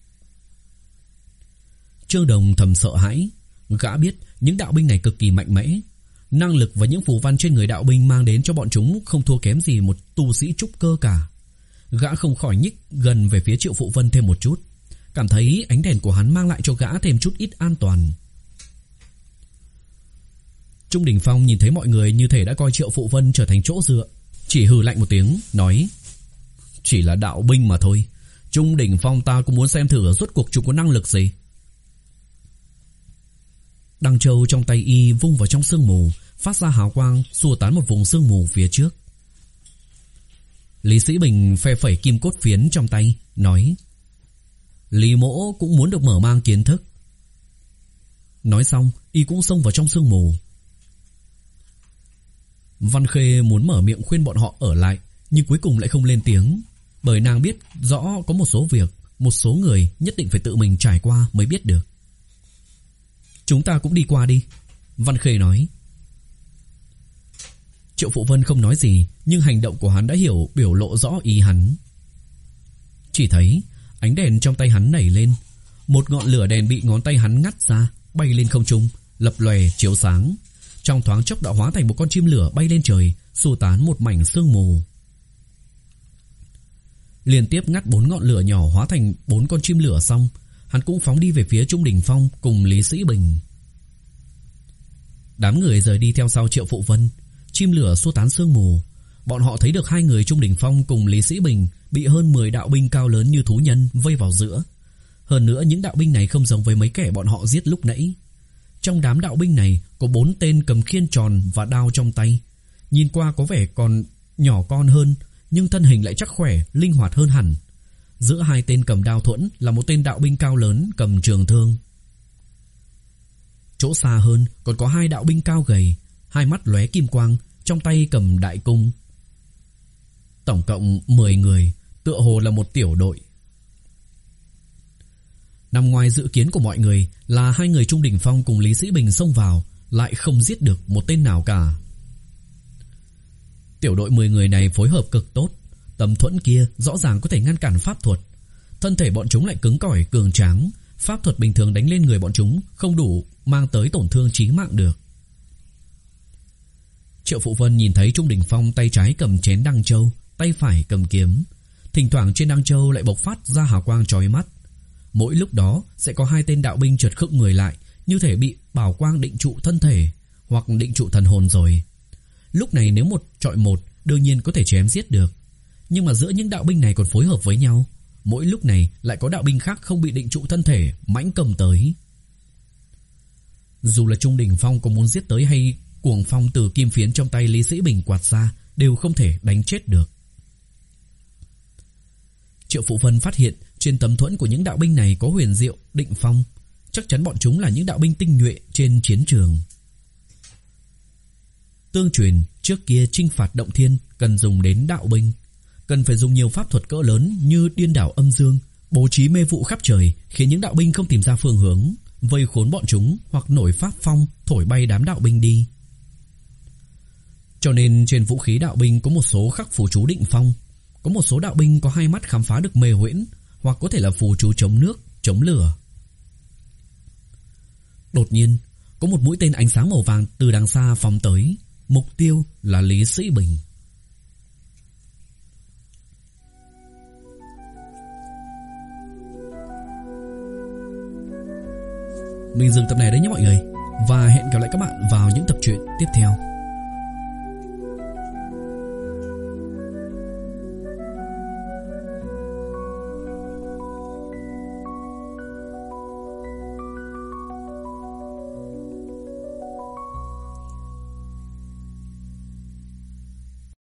Trương Đồng thầm sợ hãi. Gã biết những đạo binh này cực kỳ mạnh mẽ, năng lực và những phù văn trên người đạo binh mang đến cho bọn chúng không thua kém gì một tu sĩ trúc cơ cả. Gã không khỏi nhích gần về phía Triệu Phụ Vân thêm một chút, cảm thấy ánh đèn của hắn mang lại cho gã thêm chút ít an toàn. Trung Đình Phong nhìn thấy mọi người như thể đã coi Triệu Phụ Vân trở thành chỗ dựa, chỉ hừ lạnh một tiếng, nói. Chỉ là đạo binh mà thôi. Trung Đình Phong ta cũng muốn xem thử rốt cuộc chúng có năng lực gì. Đằng châu trong tay Y vung vào trong sương mù, phát ra hào quang xua tán một vùng sương mù phía trước. Lý Sĩ Bình phe phẩy kim cốt phiến trong tay, nói. Lý Mỗ cũng muốn được mở mang kiến thức. Nói xong, Y cũng xông vào trong sương mù. Văn Khê muốn mở miệng khuyên bọn họ ở lại, nhưng cuối cùng lại không lên tiếng, bởi nàng biết rõ có một số việc, một số người nhất định phải tự mình trải qua mới biết được. Chúng ta cũng đi qua đi, Văn Khê nói. Triệu Phụ Vân không nói gì, nhưng hành động của hắn đã hiểu, biểu lộ rõ ý hắn. Chỉ thấy ánh đèn trong tay hắn nảy lên, một ngọn lửa đèn bị ngón tay hắn ngắt ra, bay lên không trung, lập lòe chiếu sáng. Trong thoáng chốc đã hóa thành một con chim lửa bay lên trời, xua tán một mảnh sương mù. Liên tiếp ngắt bốn ngọn lửa nhỏ hóa thành bốn con chim lửa xong, hắn cũng phóng đi về phía Trung Đình Phong cùng Lý Sĩ Bình. Đám người rời đi theo sau Triệu Phụ Vân. Chim lửa xua tán sương mù, bọn họ thấy được hai người Trung Đình Phong cùng Lý Sĩ Bình bị hơn mười đạo binh cao lớn như thú nhân vây vào giữa. Hơn nữa những đạo binh này không giống với mấy kẻ bọn họ giết lúc nãy. Trong đám đạo binh này có bốn tên cầm khiên tròn và đao trong tay, nhìn qua có vẻ còn nhỏ con hơn, nhưng thân hình lại chắc khỏe, linh hoạt hơn hẳn. Giữa hai tên cầm đao thuẫn là một tên đạo binh cao lớn cầm trường thương. Chỗ xa hơn còn có hai đạo binh cao gầy, hai mắt lóe kim quang, trong tay cầm đại cung. Tổng cộng mười người, tựa hồ là một tiểu đội. Nằm ngoài dự kiến của mọi người là hai người Trung Đình Phong cùng Lý Sĩ Bình xông vào, lại không giết được một tên nào cả. Tiểu đội mười người này phối hợp cực tốt. Tấm thuẫn kia rõ ràng có thể ngăn cản pháp thuật. Thân thể bọn chúng lại cứng cỏi cường tráng. Pháp thuật bình thường đánh lên người bọn chúng không đủ mang tới tổn thương chí mạng được. Triệu Phụ Vân nhìn thấy Trung Đình Phong tay trái cầm chén đăng châu, tay phải cầm kiếm. Thỉnh thoảng trên đăng châu lại bộc phát ra hào quang chói mắt. Mỗi lúc đó sẽ có hai tên đạo binh chợt khựng người lại, như thể bị bảo quang định trụ thân thể hoặc định trụ thần hồn rồi. Lúc này nếu một chọi một đương nhiên có thể chém giết được. Nhưng mà giữa những đạo binh này còn phối hợp với nhau. Mỗi lúc này lại có đạo binh khác không bị định trụ thân thể mãnh cầm tới. Dù là Trung Đình Phong có muốn giết tới hay cuồng phong từ kim phiến trong tay Lý Sĩ Bình quạt ra đều không thể đánh chết được. Triệu Phụ Vân phát hiện trên tấm thuẫn của những đạo binh này có huyền diệu định phong. Chắc chắn bọn chúng là những đạo binh tinh nhuệ trên chiến trường. Tương truyền trước kia chinh phạt động thiên cần dùng đến đạo binh, cần phải dùng nhiều pháp thuật cỡ lớn như điên đảo âm dương, bố trí mê vụ khắp trời, khiến những đạo binh không tìm ra phương hướng, vây khốn bọn chúng hoặc nổi pháp phong thổi bay đám đạo binh đi. Cho nên trên vũ khí đạo binh có một số khắc phù chú định phong, có một số đạo binh có hai mắt khám phá được mê huyễn, hoặc có thể là phù chú chống nước, chống lửa. Đột nhiên, có một mũi tên ánh sáng màu vàng từ đằng xa phóng tới, mục tiêu là Lý Sĩ Bình. Mình dừng tập này đấy nhé mọi người, và hẹn gặp lại các bạn vào những tập truyện tiếp theo.